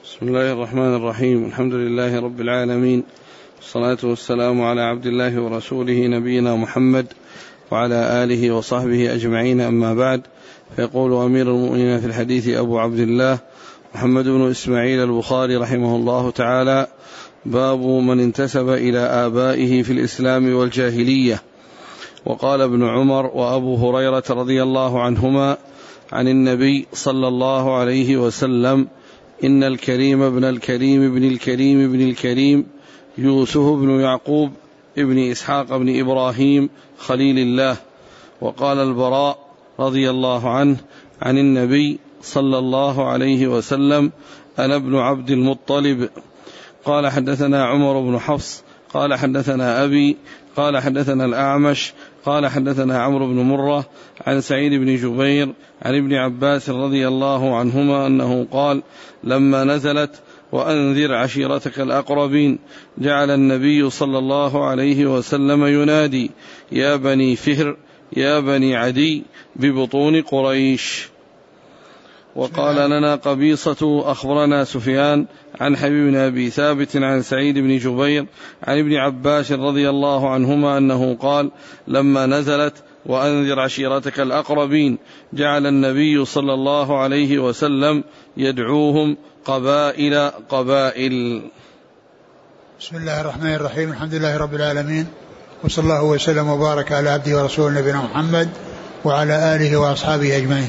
بسم الله الرحمن الرحيم. الحمد لله رب العالمين، والصلاة والسلام على عبد الله ورسوله نبينا محمد وعلى آله وصحبه أجمعين، أما بعد. فيقول أمير المؤمنين في الحديث أبو عبد الله محمد بن إسماعيل البخاري رحمه الله تعالى: باب من انتسب إلى آبائه في الإسلام والجاهلية. وقال ابن عمر وأبو هريرة رضي الله عنهما عن النبي صلى الله عليه وسلم: إن الكريم ابن الكريم ابن الكريم ابن الكريم يوسف بن يعقوب ابن إسحاق ابن إبراهيم خليل الله. وقال البراء رضي الله عنه عن النبي صلى الله عليه وسلم: أنا ابن عبد المطلب. قال: حدثنا عمر بن حفص قال: حدثنا أبي قال: حدثنا الأعمش قال: حدثنا عمرو بن مرة عن سعيد بن جبير عن ابن عباس رضي الله عنهما أنه قال: لما نزلت وأنذر عشيرتك الأقربين جعل النبي صلى الله عليه وسلم ينادي: يا بني فهر يا بني عدي ببطون قريش. وقال لنا قبيصة أخبرنا سفيان عن حبيب بن أبي ثابت عن سعيد بن جبير عن ابن عباس رضي الله عنهما أنه قال: لما نزلت وأنذر عشيرتك الأقربين جعل النبي صلى الله عليه وسلم يدعوهم قبائل قبائل. بسم الله الرحمن الرحيم. الحمد لله رب العالمين، وصلى الله وسلم وبارك على عبده ورسوله نبينا محمد وعلى آله وأصحابه أجمعين.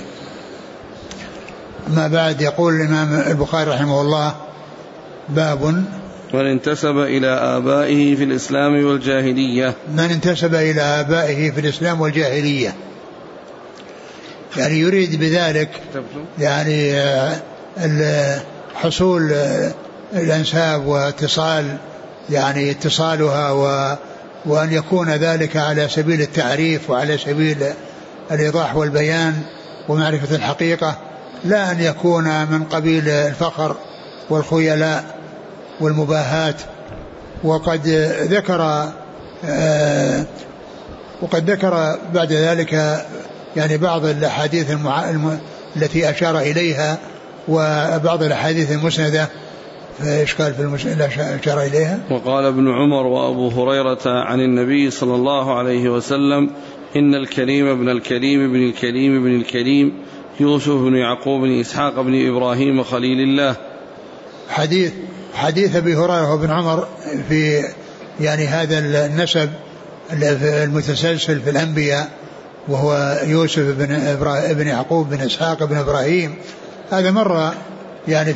أما بعد، يقول الإمام البخاري رحمه الله: باب من انتسب إلى آبائه في الإسلام والجاهلية. من انتسب إلى آبائه في الإسلام والجاهلية، يعني يريد بذلك يعني حصول الأنساب واتصال، يعني اتصالها، وأن يكون ذلك على سبيل التعريف وعلى سبيل الإيضاح والبيان ومعرفة الحقيقة، لا أن يكون من قبيل الفخر والخيلاء والمباهات. وقد ذكر بعد ذلك يعني بعض الأحاديث التي أشار إليها، وبعض الأحاديث المسندة في إشكال في أشار إليها. وقال ابن عمر وأبو هريرة عن النبي صلى الله عليه وسلم: إن الكريم ابن الكريم ابن الكريم ابن الكريم يوسف بن يعقوب بن إسحاق بن إبراهيم خليل الله. حديث أبي هريرة وابن عمر في يعني هذا النسب المتسلسل في الأنبياء، وهو يوسف بن يعقوب بن إسحاق بن إبراهيم، هذا مرة يعني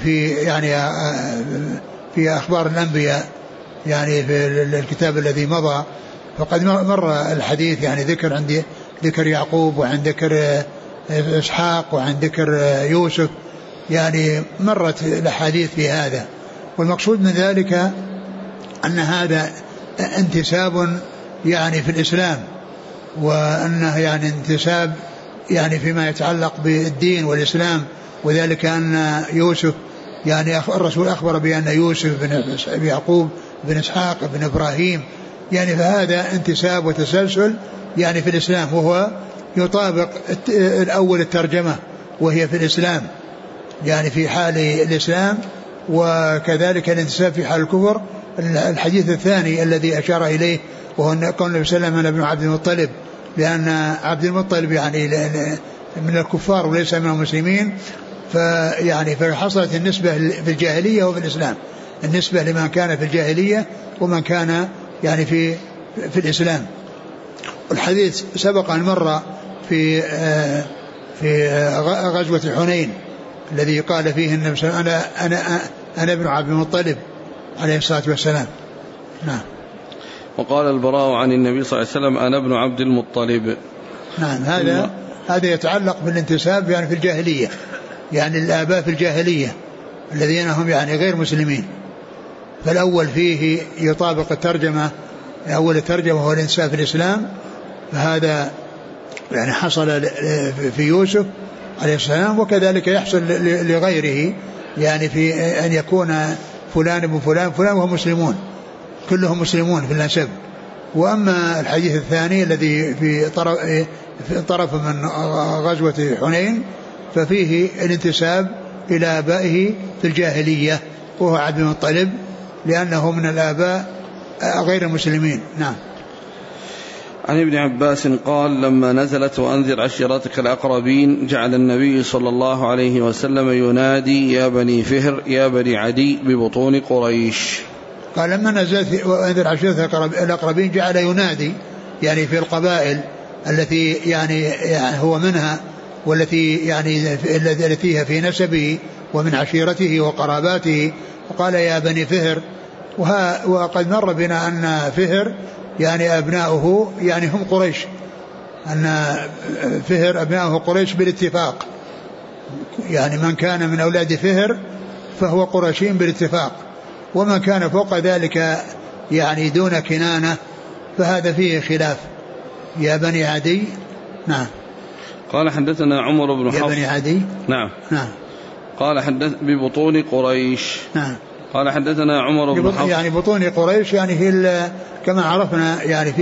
في أخبار الأنبياء، يعني في الكتاب الذي مضى. فقد مر الحديث، يعني ذكر يعقوب، وعن ذكر إسحاق، وعن ذكر يوسف، يعني مرت الأحاديث في هذا. والمقصود من ذلك أن هذا انتساب يعني في الإسلام، وأنه يعني انتساب يعني فيما يتعلق بالدين والإسلام. وذلك أن يوسف، يعني الرسول أخبر بأن يوسف بن يعقوب بن إسحاق بن إبراهيم، يعني فهذا انتساب وتسلسل يعني في الإسلام، وهو يطابق الأول الترجمة، وهي في الإسلام يعني في حال الإسلام، وكذلك الانتساب في حال الكفر. الحديث الثاني الذي أشار إليه وهو أن كون النبي صلى الله عليه وسلم ابن عبد المطلب، لأن عبد المطلب يعني من الكفار وليس من المسلمين، فيعني فحصلت النسبة في الجاهلية وفي الإسلام، النسبة لمن كان في الجاهلية ومن كان يعني في الإسلام. الحديث سبق أن مر في غزوة حنين، الذي قال فيه النبي صلى الله عليه وسلم: أنا ابن عبد المطلب عليه الصلاة والسلام. نعم. وقال البراء عن النبي صلى الله عليه وسلم: أنا ابن عبد المطلب. نعم. هذا يتعلق بالانتساب يعني في الجاهلية، يعني الآباء في الجاهلية الذين هم يعني غير مسلمين. فالأول فيه يطابق الترجمة، أول الترجمة هو الانتساب في الإسلام، فهذا يعني حصل في يوسف عليه السلام، وكذلك يحصل لغيره، يعني في أن يكون فلان ابن فلان فلان وهم مسلمون، كلهم مسلمون في النسب. وأما الحديث الثاني الذي في طرف من غزوة حنين، ففيه الانتساب إلى آبائه في الجاهلية وهو عبد المطلب لأنه من الآباء غير المسلمين. نعم. عن ابن عباس قال لما نزلت وأنذر عشيرتك الأقربين جعل النبي صلى الله عليه وسلم ينادي يا بني فهر يا بني عدي ببطون قريش. قال لما نزلت وأنذر عشيرتك الأقربين جعل ينادي يعني في القبائل التي يعني هو منها والتي يعني التي في نسبه ومن عشيرته وقراباته وقال يا بني فهر. وقد مر بنا أن فهر يعني أبناؤه يعني هم قريش أن فهر أبناؤه قريش بالاتفاق يعني من كان من أولاد فهر فهو قرشين بالاتفاق ومن كان فوق ذلك يعني دون كنانة فهذا فيه خلاف. يا بني عدي. نعم. قال حدثنا عمر بن حفص. يا بني عدي. نعم. نعم. قال حدث ببطون قريش. نعم. قال حدثنا عمر بن حفص يعني بطون قريش يعني هي كما عرفنا يعني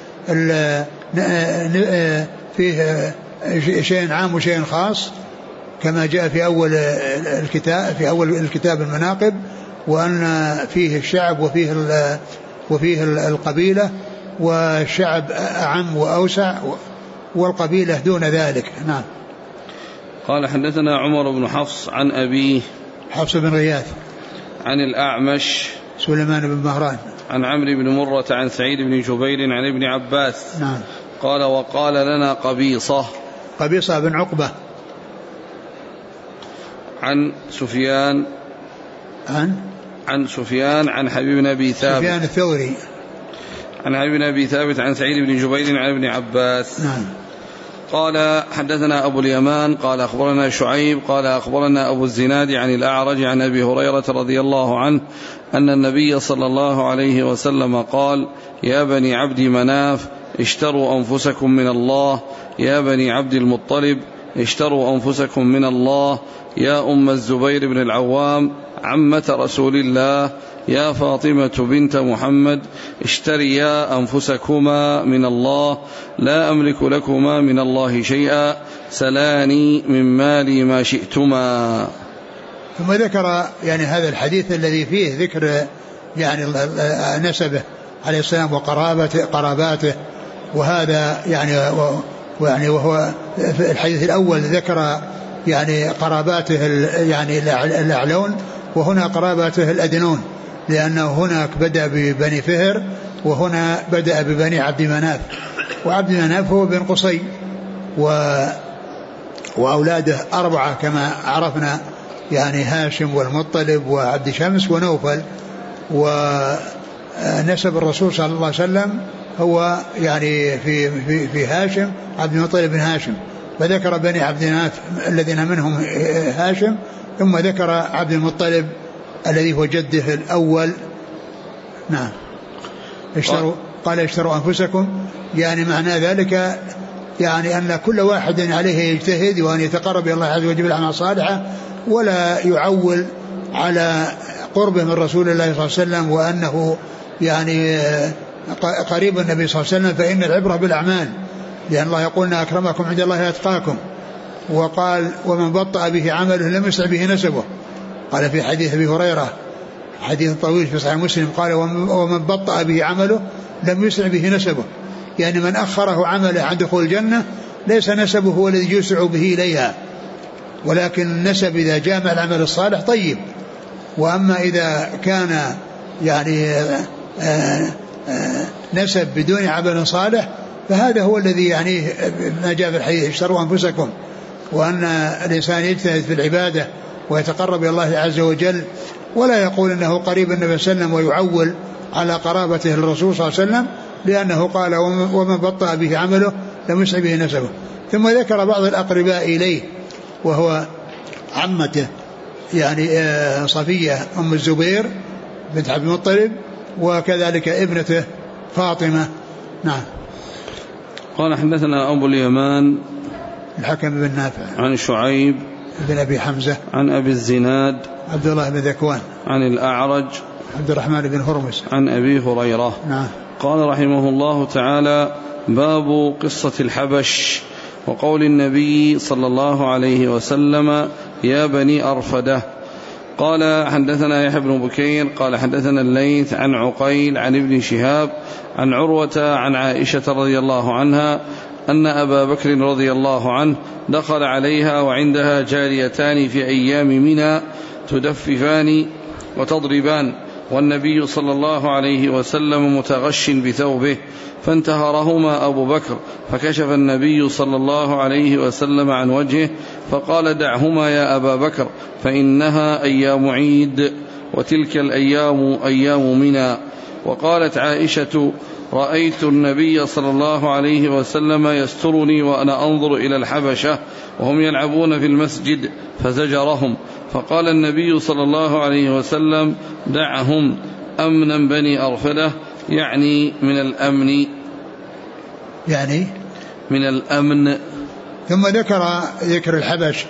فيه شيء عام وشيء خاص كما جاء في أول الكتاب المناقب وأن فيه الشعب وفيه القبيلة والشعب أعم وأوسع والقبيلة دون ذلك. نعم. قال حدثنا عمر بن حفص عن أبيه حفص بن غياث عن الأعمش سليمان بن مهران عن عمرو بن مرة عن سعيد بن جبير عن ابن عباس. نعم. قال وقال لنا قبيصة بن عقبة عن سفيان عن حبيب بن أبي ثابت سفيان الثوري عن حبيب بن أبي ثابت عن سعيد بن جبير عن ابن عباس. نعم. قال حدثنا أبو اليمان قال أخبرنا شعيب قال أخبرنا أبو الزناد عن الأعرج عن أبي هريرة رضي الله عنه أن النبي صلى الله عليه وسلم قال يا بني عبد مناف اشتروا أنفسكم من الله يا بني عبد المطلب اشتروا أنفسكم من الله يا أم الزبير بن العوام عمة رسول الله يا فاطمة بنت محمد اشتريا أنفسكما من الله لا أملك لكما من الله شيئا سلاني من مالي ما شئتما. ثم ذكر يعني هذا الحديث الذي فيه ذكر يعني نسبه عليه السلام وقراباته وهذا يعني وهو في الحديث الأول ذكر يعني قراباته يعني الأعلون وهنا قراباته الأدنون لأنه هناك بدأ ببني فهر وهنا بدأ ببني عبد مناف وعبد مناف هو بن قصي وأولاده 4 كما عرفنا يعني هاشم والمطلب وعبد شمس ونوفل. ونسب الرسول صلى الله عليه وسلم هو يعني في هاشم عبد المطلب بن هاشم فذكر بني عبد مناف الذين منهم هاشم ثم ذكر عبد المطلب الذي هو جده الأول. نعم. قال اشتروا أنفسكم يعني معنى ذلك يعني أن كل واحد عليه يجتهد وأن يتقرب إلى الله عز وجل بالأعمال الصالحة ولا يعول على قربه من رسول الله صلى الله عليه وسلم وأنه يعني قريب النبي صلى الله عليه وسلم فإن العبرة بالأعمال لأن الله يقول أكرمكم عند الله أتقاكم. وقال ومن بطأ به عمله لم يسع به نسبه. قال في حديث أبي هريرة حديث طويل في صحيح مسلم قال ومن بطأ به عمله لم يسع به نسبه يعني من أخره عمله عن دخول الجنة ليس نسبه هو الذي يسع به إليها ولكن النسب إذا جامع العمل الصالح طيب. وأما إذا كان يعني نسب بدون عمل صالح فهذا هو الذي يعني ما جاء في الحديث اشتروا أنفسكم وأن الإنسان يجتهد في العبادة ويتقرب إلى الله عز وجل ولا يقول أنه قريب النبي صلى الله عليه وسلم ويعول على قرابته للرسول صلى الله عليه وسلم لأنه قال ومن بطأ به عمله لم يسع به نسبه. ثم ذكر بعض الأقرباء إليه وهو عمته يعني صفية أم الزبير بنت عبد المطلب وكذلك ابنته فاطمة. نعم. قال حدثنا أبو اليمان الحكم بن نافع عن شعيب بن أبي حمزة عن أبي الزناد عبد الله بن ذكوان عن الأعرج عبد الرحمن بن هرمز عن أبي هريرة. نعم. قال رحمه الله تعالى باب قصة الحبش وقول النبي صلى الله عليه وسلم يا بني أرفدة. قال حدثنا يحيى بن بكير قال حدثنا الليث عن عقيل عن ابن شهاب عن عروة عن عائشة رضي الله عنها أن أبا بكر رضي الله عنه دخل عليها وعندها جاريتان في أيام منى تدففان وتضربان، والنبي صلى الله عليه وسلم متغش بثوبه، فانتهرهما أبو بكر، فكشف النبي صلى الله عليه وسلم عن وجهه فقال دعهما يا أبا بكر فإنها أيام عيد، وتلك الأيام أيام منى. وقالت عائشة رأيت النبي صلى الله عليه وسلم يسترني وأنا أنظر إلى الحبشة وهم يلعبون في المسجد فزجرهم، فقال النبي صلى الله عليه وسلم دعهم أمنا بني أرفدة، يعني من الأمن، يعني من الأمن. ثم ذكر الحبش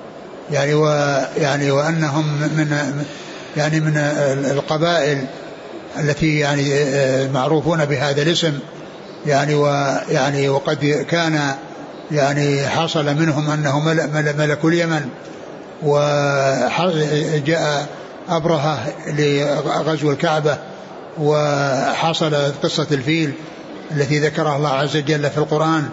يعني وأنهم من القبائل التي يعني معروفون بهذا الاسم، يعني وقد كان يعني حصل منهم أنه ملك اليمن، وجاء أبرهة لغزو الكعبة، وحصل قصة الفيل التي ذكرها الله عز وجل في القرآن،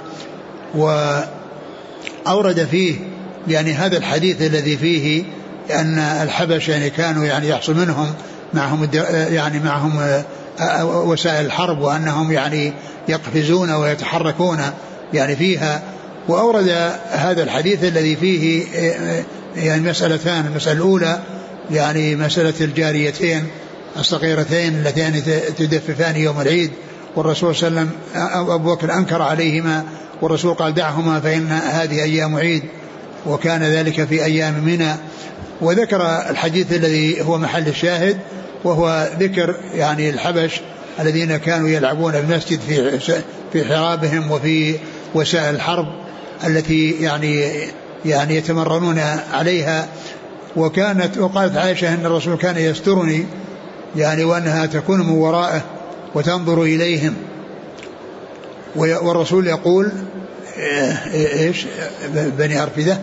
وأورد فيه يعني هذا الحديث الذي فيه أن الحبش يعني كانوا يعني يحصل منهم معهم وسائل الحرب، وأنهم يعني يقفزون ويتحركون يعني فيها. وأورد هذا الحديث الذي فيه يعني مسألتان: المسألة الأولى يعني مسألة الجاريتين الصغيرتين اللتين تدففان يوم العيد، والرسول صلى الله عليه وسلم أبو بكر أنكر عليهما، والرسول قال دعهما فإن هذه أيام عيد، وكان ذلك في أيام منى. وذكر الحديث الذي هو محل الشاهد، وهو ذكر يعني الحبش الذين كانوا يلعبون في المسجد في حرابهم وفي وسائل الحرب التي يعني يتمرنون عليها. وقالت عائشة أن الرسول كان يسترني يعني وأنها تكون من ورائه وتنظر إليهم، والرسول يقول إيش بني أرفدة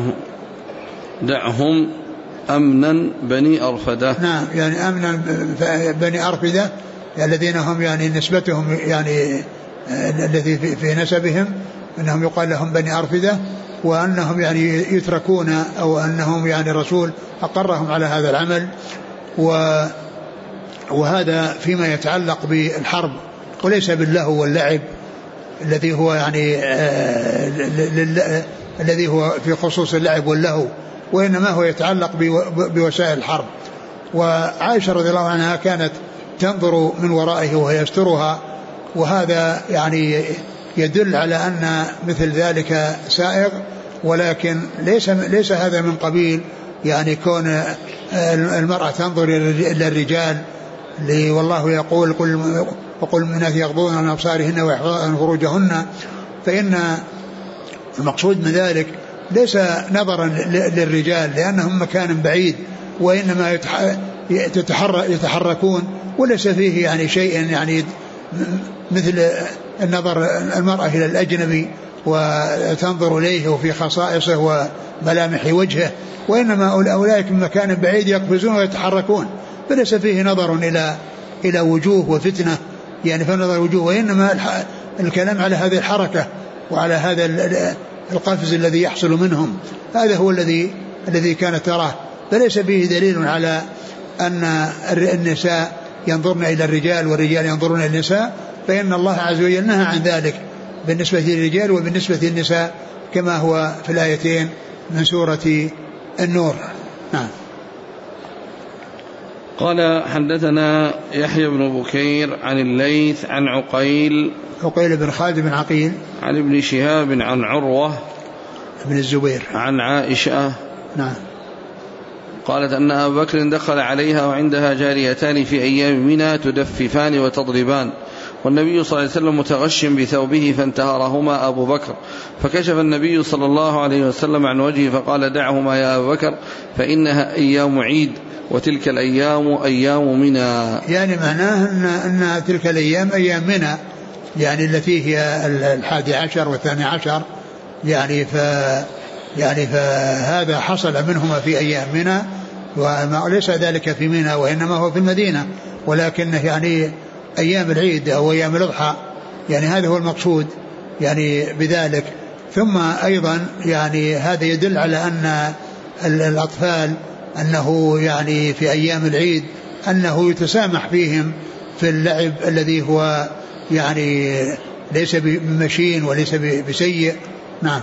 دعهم أمنا بني أرفدة. نعم، يعني أمنا بني أرفدة الذين هم يعني نسبتهم يعني الذي في نسبهم أنهم يقال لهم بني أرفدة، وأنهم يعني يتركون، أو أنهم يعني الرسول أقرهم على هذا العمل. وهذا فيما يتعلق بالحرب، وليس باللهو واللعب الذي هو يعني الذي هو في خصوص اللعب واللهو، وإنما هو يتعلق بوسائل الحرب. وعائشة رضي الله عنها كانت تنظر من ورائه وهي يسترها، وهذا يعني يدل على أن مثل ذلك سائغ، ولكن ليس هذا من قبيل يعني كون المرأة تنظر إلى الرجال. والله يقول وقل من الناس يغضون من أبصارهن ويحفظن فروجهن، فإن المقصود من ذلك ليس نظرا للرجال لأنهم مكان بعيد، وإنما يتحركون، وليس فيه يعني شيء يعني مثل النظر المرأة إلى الأجنبي وتنظر إليه وفي خصائصه وملامح وجهه، وإنما أولئك من مكان بعيد يقفزون ويتحركون، فليس فيه نظر إلى وجوه وفتنة يعني فنظر وجوه، وإنما الكلام على هذه الحركة وعلى هذا القفز الذي يحصل منهم، هذا هو الذي كانت تراه، فليس فيه دليل على أن النساء ينظرن إلى الرجال والرجال ينظرون إلى النساء، فإن الله عز وجل نهى عن ذلك بالنسبة للرجال وبالنسبة للنساء كما هو في الآيتين من سورة النور. نعم. قال حدثنا يحيى بن بكير عن الليث عن عقيل بن خالد بن عقيل عن ابن شهاب عن عروة بن الزبير عن عائشة. نعم. قالت أن أبا بكر دخل عليها وعندها جاريتان في أيام منى تدففان وتضربان، والنبي صلى الله عليه وسلم متغش بثوبه، فانتهرهما أبو بكر، فكشف النبي صلى الله عليه وسلم عن وجهه فقال دعهما يا أبا بكر فإنها أيام عيد، وتلك الأيام أيام منى. يعني معناه أن تلك الأيام أيام منى، يعني التي هي 11 و12، يعني يعني فهذا حصل منهما في أيام منى، وليس ذلك في منى وإنما هو في المدينة، ولكنه يعني أيام العيد أو أيام الأضحى، يعني هذا هو المقصود يعني بذلك. ثم أيضا يعني هذا يدل على أن الأطفال أنه يعني في أيام العيد أنه يتسامح فيهم في اللعب الذي هو يعني ليس بمشين وليس بسيء. نعم.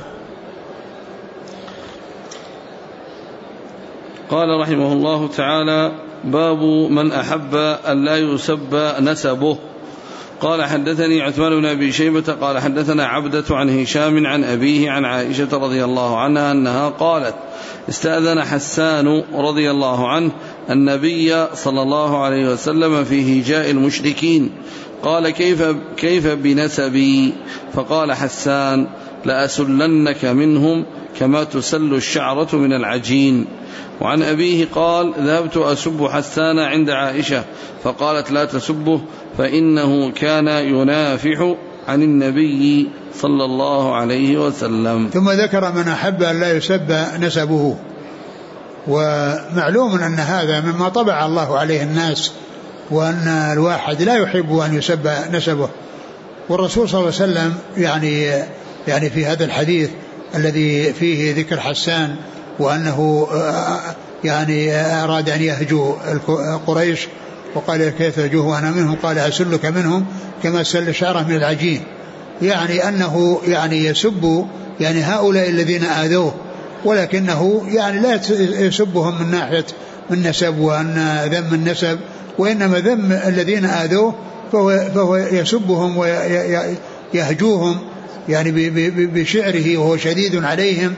قال رحمه الله تعالى: باب من أحب أن لا يسب نسبه. قال: حدثني عثمان بن أبي شيبة قال حدثنا عبدة عن هشام عن أبيه عن عائشة رضي الله عنها أنها قالت: استأذن حسان رضي الله عنه النبي صلى الله عليه وسلم في هجاء المشركين، قال: كيف بنسبي؟ فقال حسان: لأسلنك منهم كما تسل الشعرة من العجين. وعن أبيه قال: ذهبت أسب حسان عند عائشة فقالت: لا تسبه فإنه كان ينافح عن النبي صلى الله عليه وسلم. ثم ذكر من أحب أن لا يسب نسبه، ومعلوم أن هذا مما طبع الله عليه الناس، وأن الواحد لا يحب أن يسب نسبه. والرسول صلى الله عليه وسلم يعني في هذا الحديث الذي فيه ذكر حسان وأنه يعني أراد أن يهجو قريش وقال: كيف يهجوه وأنا منهم؟ قال: أسلك منهم كما سل شعره من العجين، يعني أنه يعني يسب يعني هؤلاء الذين آذوه، ولكنه يعني لا يسبهم من ناحية من نسب وأن ذم النسب، وإنما ذم الذين آذوه فهو يسبهم ويهجوهم يعني بشعره وهو شديد عليهم.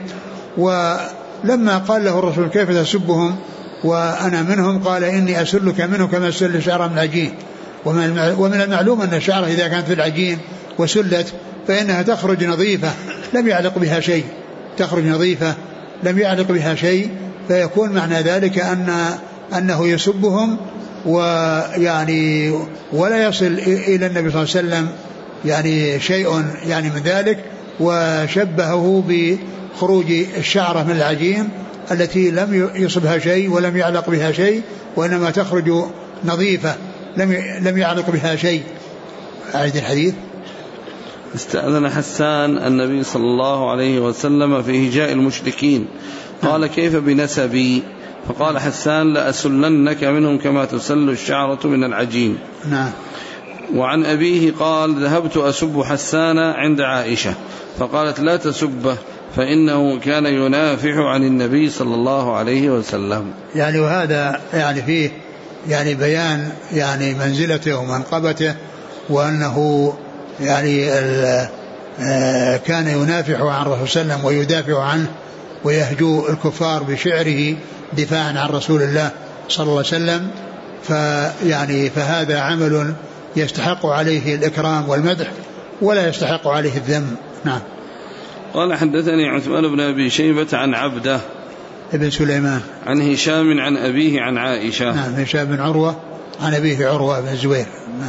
ولما قال له الرسول: كيف تسبهم وأنا منهم؟ قال: إني أسلك منه كما سل شعر من العجين. ومن المعلوم أن الشعر إذا كانت في العجين وسلت فإنها تخرج نظيفة لم يعلق بها شيء، تخرج نظيفة لم يعلق بها شيء، فيكون معنى ذلك أنه يسبهم ويعني ولا يصل إلى النبي صلى الله عليه وسلم يعني شيء يعني من ذلك، وشبهه بخروج الشعرة من العجين التي لم يصبها شيء ولم يعلق بها شيء، وإنما تخرج نظيفة لم يعلق بها شيء. أعيد الحديث. استأذن حسان النبي صلى الله عليه وسلم في هجاء المشركين، قال: كيف بنسبي؟ فقال حسان: لأسلنك منهم كما تسل الشعرة من العجين. نعم. وعن أبيه قال: ذهبت أسب حسان عند عائشة فقالت: لا تسبه فإنه كان ينافح عن النبي صلى الله عليه وسلم. يعني وهذا يعني فيه يعني بيان يعني منزلته ومنقبته، وأنه يعني كان ينافح عن رسول الله صلى الله عليه وسلم ويدافع عنه ويهجو الكفار بشعره دفاعا عن رسول الله صلى الله عليه وسلم. فيعني فهذا عمل يستحق عليه الإكرام والمدح ولا يستحق عليه الذم. نعم. قال: حدثني عثمان بن أبي شيبة عن عبده ابن سليمان عن هشام عن أبيه عن عائشة. نعم. هشام بن عروة عن أبيه عروة بن الزبير. نعم.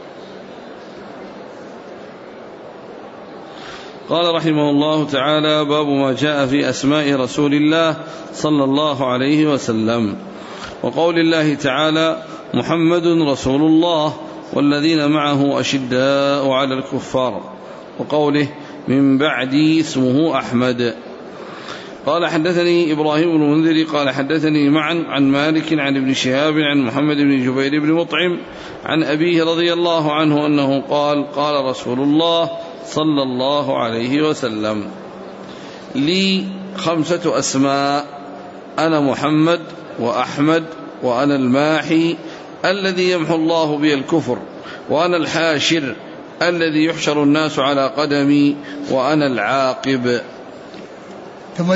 قال رحمه الله تعالى: باب ما جاء في أسماء رسول الله صلى الله عليه وسلم. وقول الله تعالى: محمد رسول الله والذين معه أشداء على الكفار، وقوله: من بعدي اسمه أحمد. قال: حدثني إبراهيم بن المنذر قال حدثني معا عن مالك عن ابن شهاب عن محمد بن جبير بن مطعم عن أبيه رضي الله عنه أنه قال: قال رسول الله صلى الله عليه وسلم: لي 5 أسماء، أنا محمد وأحمد وأنا الماحي الذي يمحو الله بي الكفر، وأنا الحاشر الذي يحشر الناس على قدمي، وأنا العاقب. ثم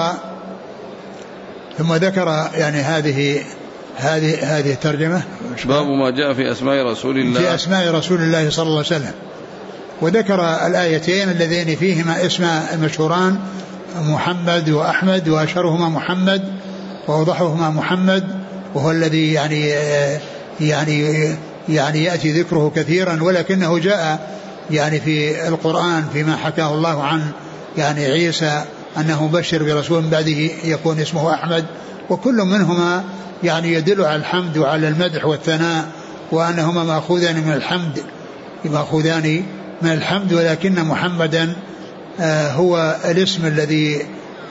ذكر يعني هذه الترجمة. باب ما جاء في أسماء رسول الله، في أسماء رسول الله صلى الله عليه وسلم. وذكر الآيتين اللذين فيهما اسماء المشهوران محمد وأحمد، وأشهرهما محمد وأوضحهما محمد، وهو الذي يعني يأتي ذكره كثيرا، ولكنه جاء يعني في القرآن فيما حكاه الله عن يعني عيسى أنه بشر برسول من بعده يكون اسمه أحمد. وكل منهما يعني يدل على الحمد وعلى المدح والثناء، وأنهما مأخوذان من الحمد، ولكن محمدا هو الاسم الذي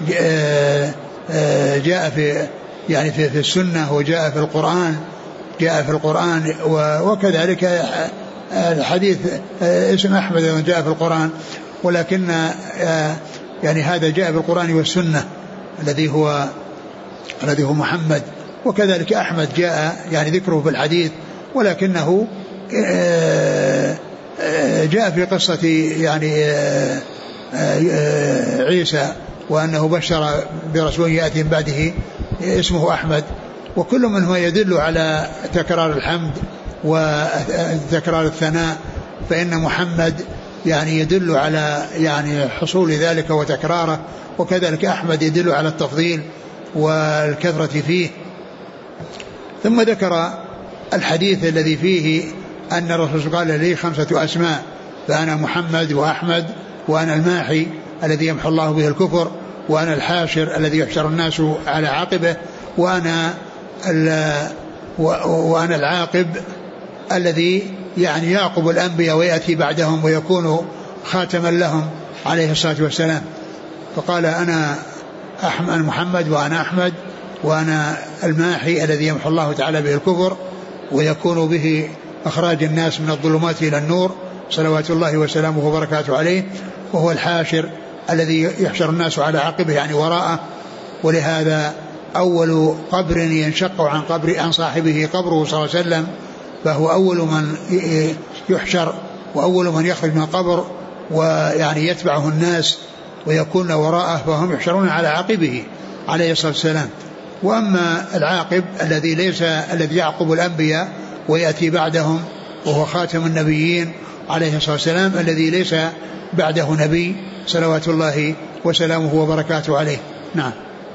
جاء في السنة وجاء في القرآن وكذلك الحديث اسم أحمد جاء في القرآن، ولكن يعني هذا جاء في القرآن والسنة الذي هو محمد. وكذلك أحمد جاء يعني ذكره في الحديث، ولكنه جاء في قصة يعني عيسى وأنه بشر برسول يأتي من بعده اسمه أحمد. وكل منهما يدل على تكرار الحمد وتكرار الثناء، فإن محمد يعني يدل على يعني حصول ذلك وتكراره، وكذلك أحمد يدل على التفضيل والكثرة فيه. ثم ذكر الحديث الذي فيه أن الرسول قال لي 5 أسماء، فأنا محمد وأحمد وأنا الماحي الذي يمحو الله به الكفر، وأنا الحاشر الذي يحشر الناس على عاقبه، وأنا العاقب الذي يعني يعقب الأنبياء ويأتي بعدهم ويكون خاتما لهم عليه الصلاة والسلام. فقال أنا محمد وأنا أحمد وأنا الماحي الذي يمحو الله تعالى به الكفر ويكون به أخراج الناس من الظلمات إلى النور صلوات الله وسلامه وبركاته عليه، وهو الحاشر الذي يحشر الناس على عقبه يعني وراءه. ولهذا أول قبر ينشق عن صاحبه قبره صلى الله عليه وسلم، فهو أول من يحشر وأول من يخرج من القبر، ويعني يتبعه الناس ويكون وراءه، فهم يحشرون على عقبه عليه الصلاة والسلام. وأما العاقب الذي يعقب الأنبياء ويأتي بعدهم وهو خاتم النبيين عليه الصلاة والسلام الذي ليس بعده نبي صلوات الله وسلامه وبركاته عليه. نعم.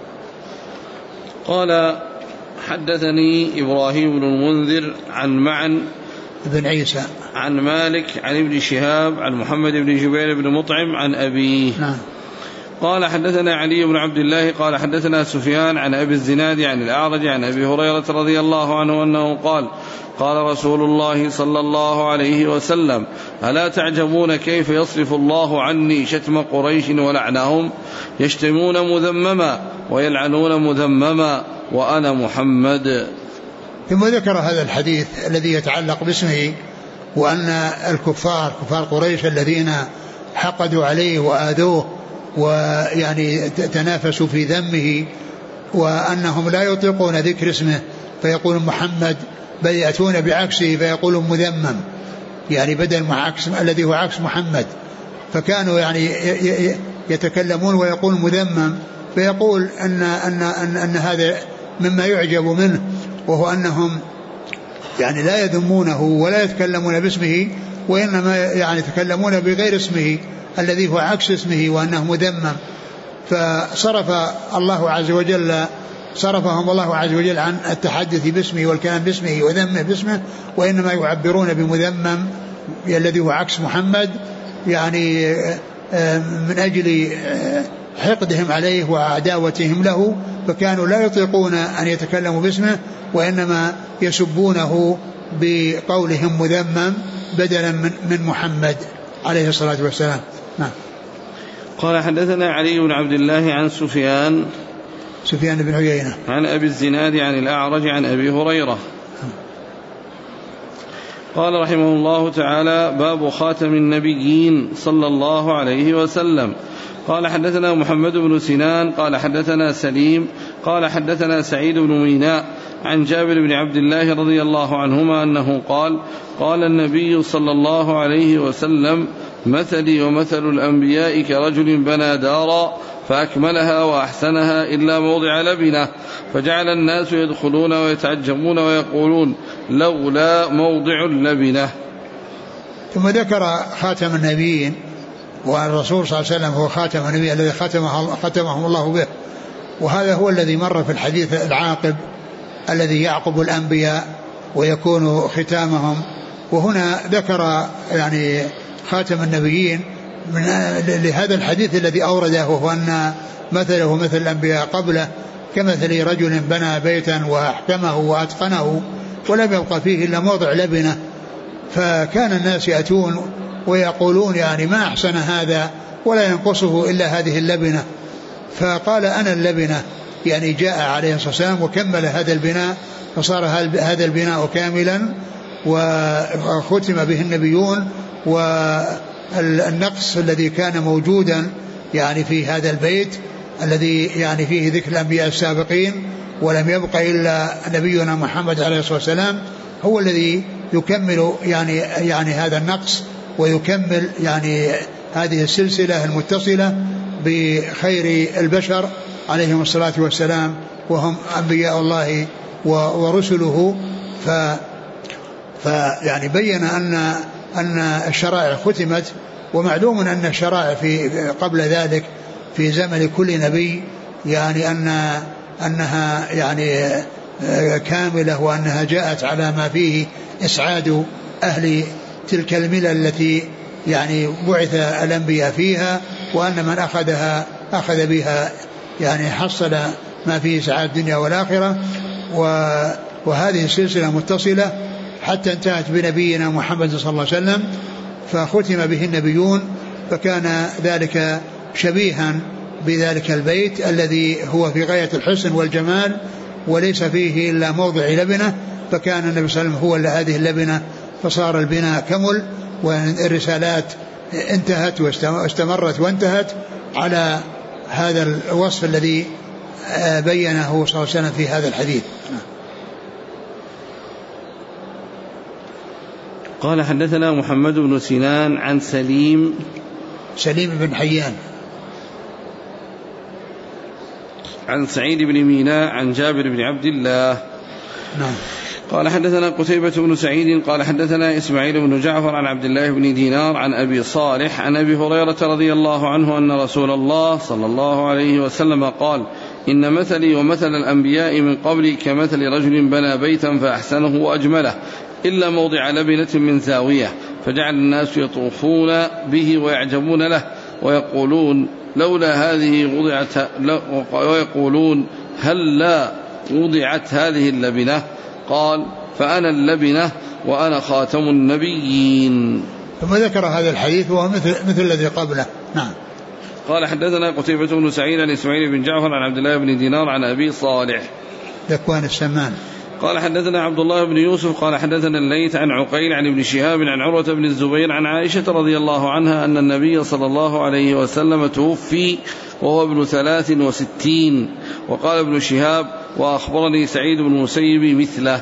قال حدثني إبراهيم بن المنذر عن معن بن عيسى عن مالك عن ابن شهاب عن محمد بن جبير بن مطعم عن أبيه. نعم. قال حدثنا علي بن عبد الله قال حدثنا سفيان عن أبي الزناد عن الأعرج عن أبي هريرة رضي الله عنه أنه قال قال رسول الله صلى الله عليه وسلم ألا تعجبون كيف يصرف الله عني شتم قريش ولعنهم يشتمون مذمما ويلعنون مذمما وأنا محمد. ثم ذكر هذا الحديث الذي يتعلق باسمه، وأن كفار قريش الذين حقدوا عليه وآذوه ويعني تنافسوا في ذمه، وأنهم لا يطيقون ذكر اسمه فيقول محمد، بل يأتون بعكسه فيقول مذمم، يعني بدل مع عكس الذي هو عكس محمد. فكانوا يعني يتكلمون ويقول مذمم، فيقول أن هذا مما يعجب منه، وهو أنهم يعني لا يذمونه ولا يتكلمون باسمه، وإنما يعني يتكلمون بغير اسمه الذي هو عكس اسمه وأنه مذمم. صرفهم الله عز وجل عن التحدث باسمه والكلام باسمه وذمه باسمه، وإنما يعبرون بمذمم الذي هو عكس محمد، يعني من أجل حقدهم عليه وعداوتهم له، فكانوا لا يطيقون أن يتكلموا باسمه، وإنما يسبونه بقولهم مذمم بدلا من محمد عليه الصلاة والسلام. نعم. قال حدثنا علي بن عبد الله عن سفيان بن عيينة عن أبي الزناد عن الأعرج عن أبي هريرة. قال رحمه الله تعالى باب خاتم النبيين صلى الله عليه وسلم. قال حدثنا محمد بن سنان قال حدثنا سليم قال حدثنا سعيد بن ميناء عن جابر بن عبد الله رضي الله عنهما أنه قال النبي صلى الله عليه وسلم مثلي ومثل الأنبياء كرجل بنى دارا فأكملها وأحسنها إلا موضع لبنة، فجعل الناس يدخلون ويتعجبون ويقولون لولا موضع اللبنة. ثم ذكر خاتم النبيين، والرسول صلى الله عليه وسلم هو خاتم النبي الذي ختمهم الله به، وهذا هو الذي مر في الحديث العاقب الذي يعقب الأنبياء ويكون ختامهم. وهنا ذكر يعني خاتم النبيين لهذا الحديث الذي أورده، وهو أن مثله مثل الأنبياء قبله كمثل رجل بنى بيتا وأحكمه وأتقنه ولم يبقى فيه إلا موضع لبنة، فكان الناس يأتون ويقولون يعني ما أحسن هذا ولا ينقصه إلا هذه اللبنة، فقال أنا اللبنة، يعني جاء عليه الصلاة والسلام وكمل هذا البناء، فصار هذا البناء كاملا وختم به النبيون. والنقص الذي كان موجودا يعني في هذا البيت الذي يعني فيه ذكر الأنبياء السابقين ولم يبق إلا نبينا محمد عليه الصلاة والسلام هو الذي يكمل يعني هذا النقص ويكمل يعني هذه السلسلة المتصلة بخير البشر عليهم الصلاة والسلام، وهم أنبياء الله ورسله. فيعني بين أن الشرائع ختمت، ومعلوم أن الشرائع في قبل ذلك في زمن كل نبي يعني أنها يعني كاملة، وأنها جاءت على ما فيه إسعاد أهل تلك الملة التي يعني بعث الأنبياء فيها، وأن من أخذها أخذ بها يعني حصل ما فيه سعادة الدنيا والآخرة. وهذه السلسلة متصلة حتى انتهت بنبينا محمد صلى الله عليه وسلم، فختم به النبيون، فكان ذلك شبيها بذلك البيت الذي هو في غاية الحسن والجمال وليس فيه إلا موضع لبنة، فكان النبي صلى الله عليه وسلم هو هذه اللبنة، فصار البناء كمل والرسالات انتهت واستمرت وانتهت على هذا الوصف الذي بينه صلى الله عليه وسلم في هذا الحديث. قال حدثنا محمد بن سنان عن سليم بن حيان عن سعيد بن ميناء عن جابر بن عبد الله. نعم. قال حدثنا قتيبة بن سعيد قال حدثنا إسماعيل بن جعفر عن عبد الله بن دينار عن أبي صالح عن أبي هريرة رضي الله عنه أن رسول الله صلى الله عليه وسلم قال: إن مثلي ومثل الأنبياء من قبلي كمثل رجل بنى بيتا فأحسنه وأجمله إلا موضع لبنة من زاوية، فجعل الناس يطوفون به ويعجبون له ويقولون لولا هذه وضعت، ويقولون هل لا وضعت هذه اللبنة؟ قال: فأنا اللبنة وأنا خاتم النبيين. ثم ذكر هذا الحديث وهو مثل الذي قبله. نعم. قال حدثنا قتيبة بن سعيد عن إسماعيل بن جعفر عن عبد الله بن دينار عن أبي صالح ذكوان السمان. قال حدثنا عبد الله بن يوسف قال حدثنا الليث عن عقيل عن ابن شهاب عن عروة بن الزبير عن عائشة رضي الله عنها أن النبي صلى الله عليه وسلم توفي وهو ابن 63. وقال ابن شهاب: وأخبرني سعيد بن المسيب مثله.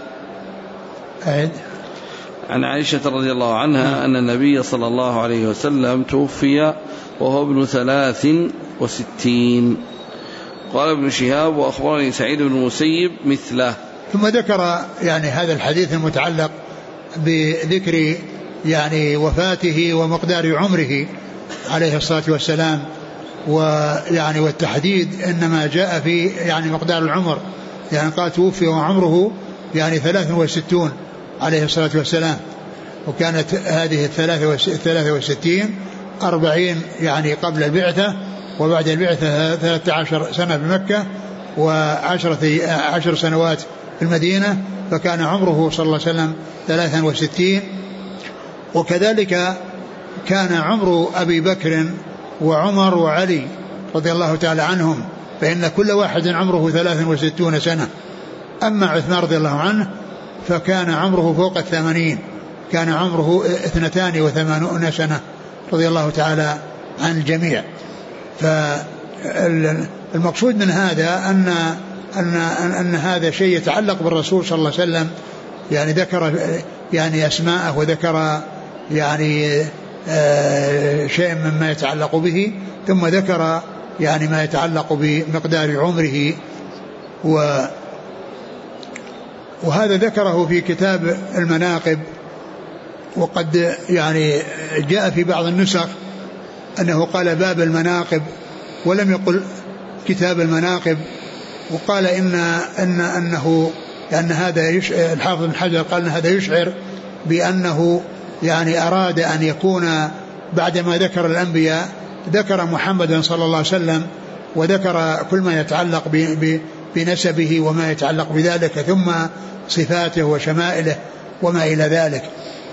عن عائشة رضي الله عنها أن النبي صلى الله عليه وسلم توفي وهو ابن 63. قال ابن شهاب: وأخبرني سعيد بن المسيب مثله. ثم ذكر يعني هذا الحديث المتعلق بذكر يعني وفاته ومقدار عمره عليه الصلاة والسلام، ويعني والتحديد إنما جاء في يعني مقدار العمر، يعني قال توفي وعمره يعني 63 عليه الصلاة والسلام، وكانت هذه 63 40 يعني قبل البعثة، وبعد البعثة 13 سنة بمكة و10 سنوات في المدينة، فكان عمره صلى الله عليه وسلم 63. وكذلك كان عمر أبي بكر وعمر وعلي رضي الله تعالى عنهم، فإن كل واحد عمره 63 سنة. أما عثمان رضي الله عنه فكان عمره فوق 80، كان عمره 82 سنة رضي الله تعالى عن الجميع. فالمقصود من هذا أن هذا شيء يتعلق بالرسول صلى الله عليه وسلم، يعني ذكر يعني أسماءه وذكر يعني شيء مما يتعلق به، ثم ذكر يعني ما يتعلق بمقدار عمره، وهذا ذكره في كتاب المناقب. وقد يعني جاء في بعض النسخ أنه قال باب المناقب ولم يقل كتاب المناقب، وقال أنه هذا الحافظ بن حجر قال أن هذا يشعر بأنه يعني أراد أن يكون بعدما ذكر الأنبياء ذكر محمدا صلى الله عليه وسلم وذكر كل ما يتعلق بنسبه وما يتعلق بذلك ثم صفاته وشمائله وما إلى ذلك.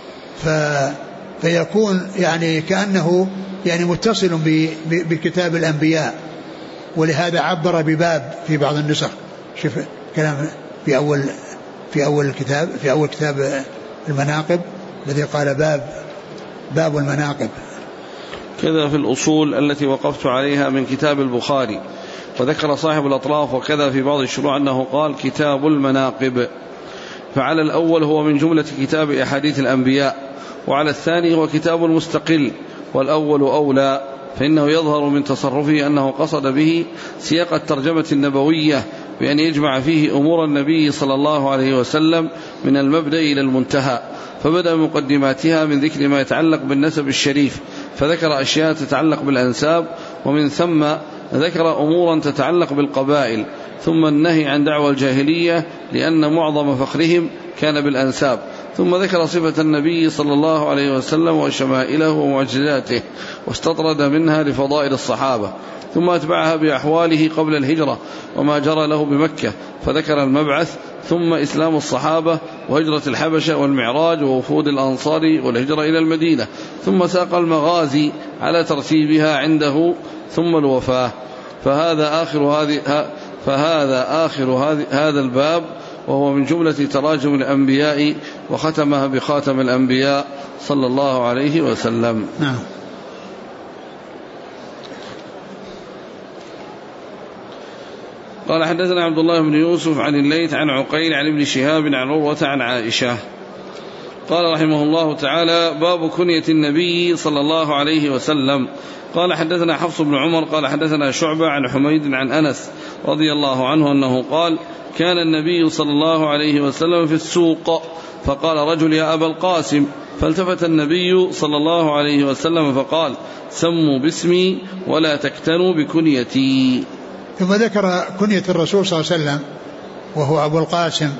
فيكون يعني كأنه يعني متصل بكتاب الأنبياء. ولهذا عبر بباب في بعض النسخ. شوف كلام في أول كتاب المناقب الذي قال باب المناقب. كذا في الأصول التي وقفت عليها من كتاب البخاري. وذكر صاحب الأطراف وكذا في بعض الشروع أنه قال كتاب المناقب. فعلى الأول هو من جملة كتاب أحاديث الأنبياء، وعلى الثاني هو كتاب مستقل، والأول أولى، فإنه يظهر من تصرفه أنه قصد به سياق الترجمة النبوية بأن يجمع فيه أمور النبي صلى الله عليه وسلم من المبدأ إلى المنتهى. فبدأ مقدماتها من ذكر ما يتعلق بالنسب الشريف، فذكر أشياء تتعلق بالأنساب، ومن ثم ذكر أمورا تتعلق بالقبائل، ثم النهي عن دعوى الجاهلية لأن معظم فخرهم كان بالأنساب، ثم ذكر صفة النبي صلى الله عليه وسلم وشمائله ومعجزاته واستطرد منها لفضائل الصحابة، ثم أتبعها بأحواله قبل الهجرة وما جرى له بمكة، فذكر المبعث ثم إسلام الصحابة وهجرة الحبشة والمعراج ووفود الأنصار والهجرة إلى المدينة، ثم ساق المغازي على ترتيبها عنده ثم الوفاة. فهذا آخر هذا الباب، وهو من جملة تراجم الأنبياء، وختمها بخاتم الأنبياء صلى الله عليه وسلم. نعم. قال حدثنا عبد الله بن يوسف عن الليث عن عقيل عن ابن شهاب عن عروة عن عائشة قال رحمه الله تعالى: باب كنية النبي صلى الله عليه وسلم. قال حدثنا حفص بن عمر قال حدثنا شعبة عن حميد عن أنس رضي الله عنه أنه قال: كان النبي صلى الله عليه وسلم في السوق، فقال رجل: يا أبا القاسم، فالتفت النبي صلى الله عليه وسلم فقال: سموا باسمي ولا تكتنوا بكنيتي. ثم ذكر كنية الرسول صلى الله عليه وسلم وهو أبو القاسم،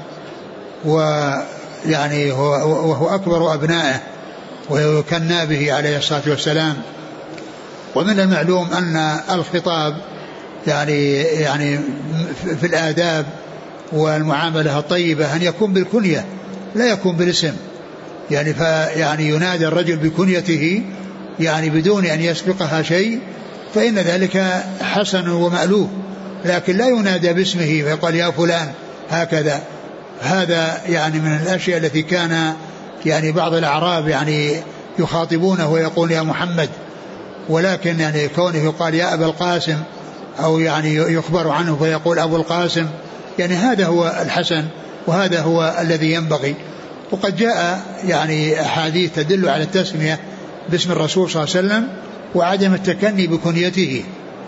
ويعني وهو أكبر أبنائه ويكنى به عليه الصلاة والسلام. ومن المعلوم أن الخطاب يعني في الآداب والمعاملة الطيبة أن يكون بالكنية لا يكون بالاسم، يعني ينادى الرجل بكنيته يعني بدون أن يسبقها شيء، فإن ذلك حسن ومألوف، لكن لا ينادى باسمه فيقال يا فلان هكذا. هذا يعني من الأشياء التي كان يعني بعض الأعراب يعني يخاطبونه ويقول يا محمد، ولكن يعني كونه يقال يا أبا القاسم أو يعني يخبر عنه فيقول أبو القاسم، يعني هذا هو الحسن وهذا هو الذي ينبغي. وقد جاء يعني أحاديث تدل على التسمية باسم الرسول صلى الله عليه وسلم وعدم التكني بكنيته.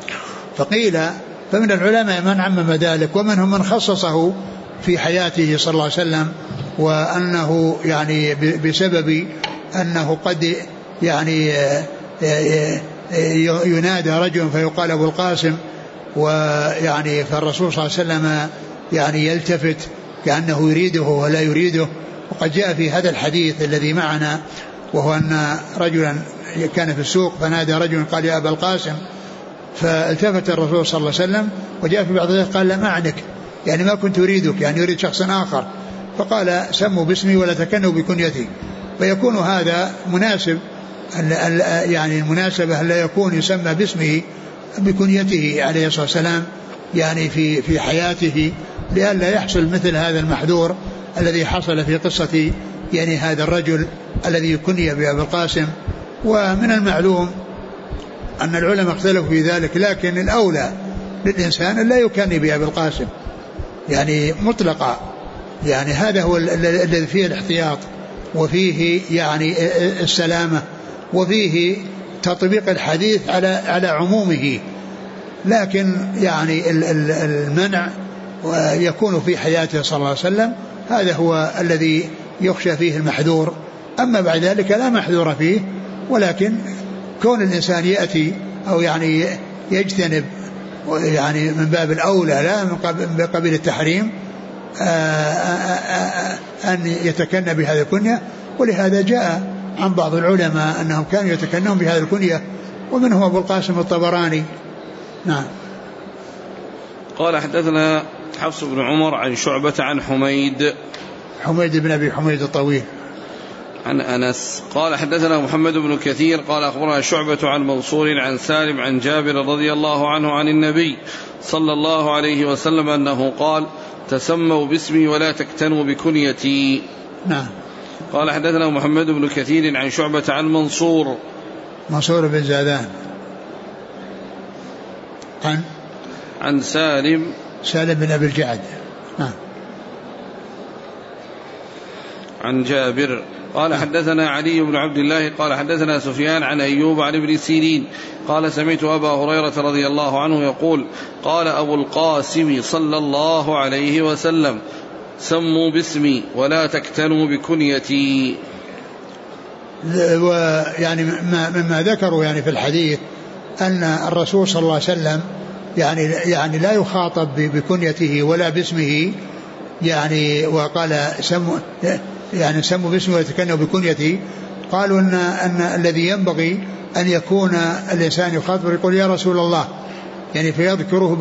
فمن العلماء من عمم ذلك، ومنهم من خصصه في حياته صلى الله عليه وسلم، وأنه يعني بسبب أنه قد يعني ينادى رجل فيقال أبو القاسم، ويعني فالرسول صلى الله عليه وسلم يعني يلتفت كأنه يريده ولا يريده. وقد جاء في هذا الحديث الذي معنا، وهو أن رجلا كان في السوق فنادى رجل قال يا أبا القاسم، فالتفت الرسول صلى الله عليه وسلم، وجاء في بعض ذلك قال لا ما أعنك، يعني ما كنت أريدك، يعني يريد شخص آخر، فقال سموا باسمي ولا تكنوا بكنيتي. فيكون هذا مناسب، يعني المناسبة لا يكون يسمى باسمه بكنيته عليه الصلاة والسلام يعني في حياته، لئلا يحصل مثل هذا المحذور الذي حصل في قصة يعني هذا الرجل الذي يكني بأبي القاسم. ومن المعلوم أن العلماء اختلفوا في ذلك، لكن الأولى للإنسان أن لا يكني بأبي القاسم يعني مطلقا، يعني هذا هو الذي فيه الاحتياط وفيه يعني السلامة وفيه تطبيق الحديث على عمومه. لكن يعني المنع يكون في حياته صلى الله عليه وسلم، هذا هو الذي يخشى فيه المحذور. أما بعد ذلك لا محذور فيه، ولكن كون الإنسان يأتي أو يعني يجتنب يعني من باب الأولى لا من قبيل التحريم أن يتكنى بهذه الكنية. ولهذا جاء عن بعض العلماء أنهم كانوا يتكنون بهذه الكنية، ومنهم أبو القاسم الطبراني. نعم. قال حدثنا حفص بن عمر عن شعبة عن حميد بن أبي حميد الطويل عن أنس قال حدثنا محمد بن كثير قال أخبرنا شعبة عن منصور عن سالم عن جابر رضي الله عنه عن النبي صلى الله عليه وسلم أنه قال تسموا باسمي ولا تكتنوا بكنيتي. نعم. قال حدثنا محمد بن كثير عن شعبة عن منصور بن زادان عن سالم بن أبي الجعد عن جابر قال حدثنا علي بن عبد الله قال حدثنا سفيان عن أيوب عن ابن سيرين قال سمعت أبا هريرة رضي الله عنه يقول قال أبو القاسم صلى الله عليه وسلم سموا باسمي ولا تكتنوا بكنيتي. ويعني مما ذكروا يعني في الحديث أن الرسول صلى الله عليه وسلم يعني لا يخاطب بكنيته ولا باسمه، يعني وقال سموا باسمه وتكنوا بكنيته. قالوا أن الذي ينبغي أن يكون الإنسان يخاطب يقول يا رسول الله، يعني فيذكره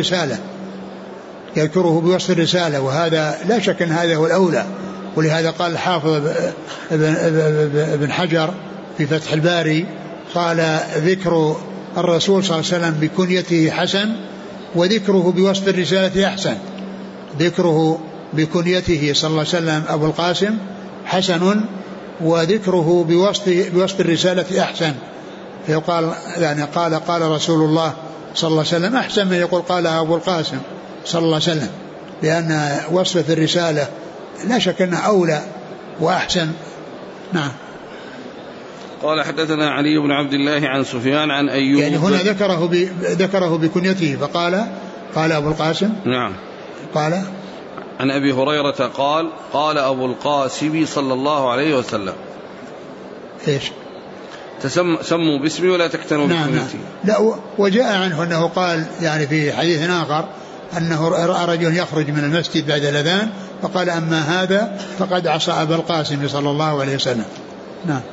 بوصف الرسالة، وهذا لا شك أن هذا هو الأولى. ولهذا قال الحافظ ابن حجر في فتح الباري قال ذكر الرسول صلى الله عليه وسلم بكنيته حسن، وذكره بوصف الرسالة أحسن. ذكره بكنيته صلى الله عليه وسلم أبو القاسم حسن، وذكره بوصف الرسالة أحسن. فيقال يعني قال رسول الله صلى الله عليه وسلم أحسن من يقول قال أبو القاسم صلى الله عليه وسلم، لأن وصفه في الرسالة لا شك أنه أولى وأحسن. نعم. قال حدثنا علي بن عبد الله عن سفيان عن أيوب، يعني هنا ذكره بكنيته فقال أبو القاسم. نعم. قال عن أبي هريرة قال أبو القاسم صلى الله عليه وسلم إيش سموا باسمي ولا تكتنوا بكنيتي. لا، وجاء عنه أنه قال يعني في حديث آخر أنه رأى رجل يخرج من المسجد بعد الأذان فقال أما هذا فقد عصى أبا القاسم صلى الله عليه وسلم. نعم.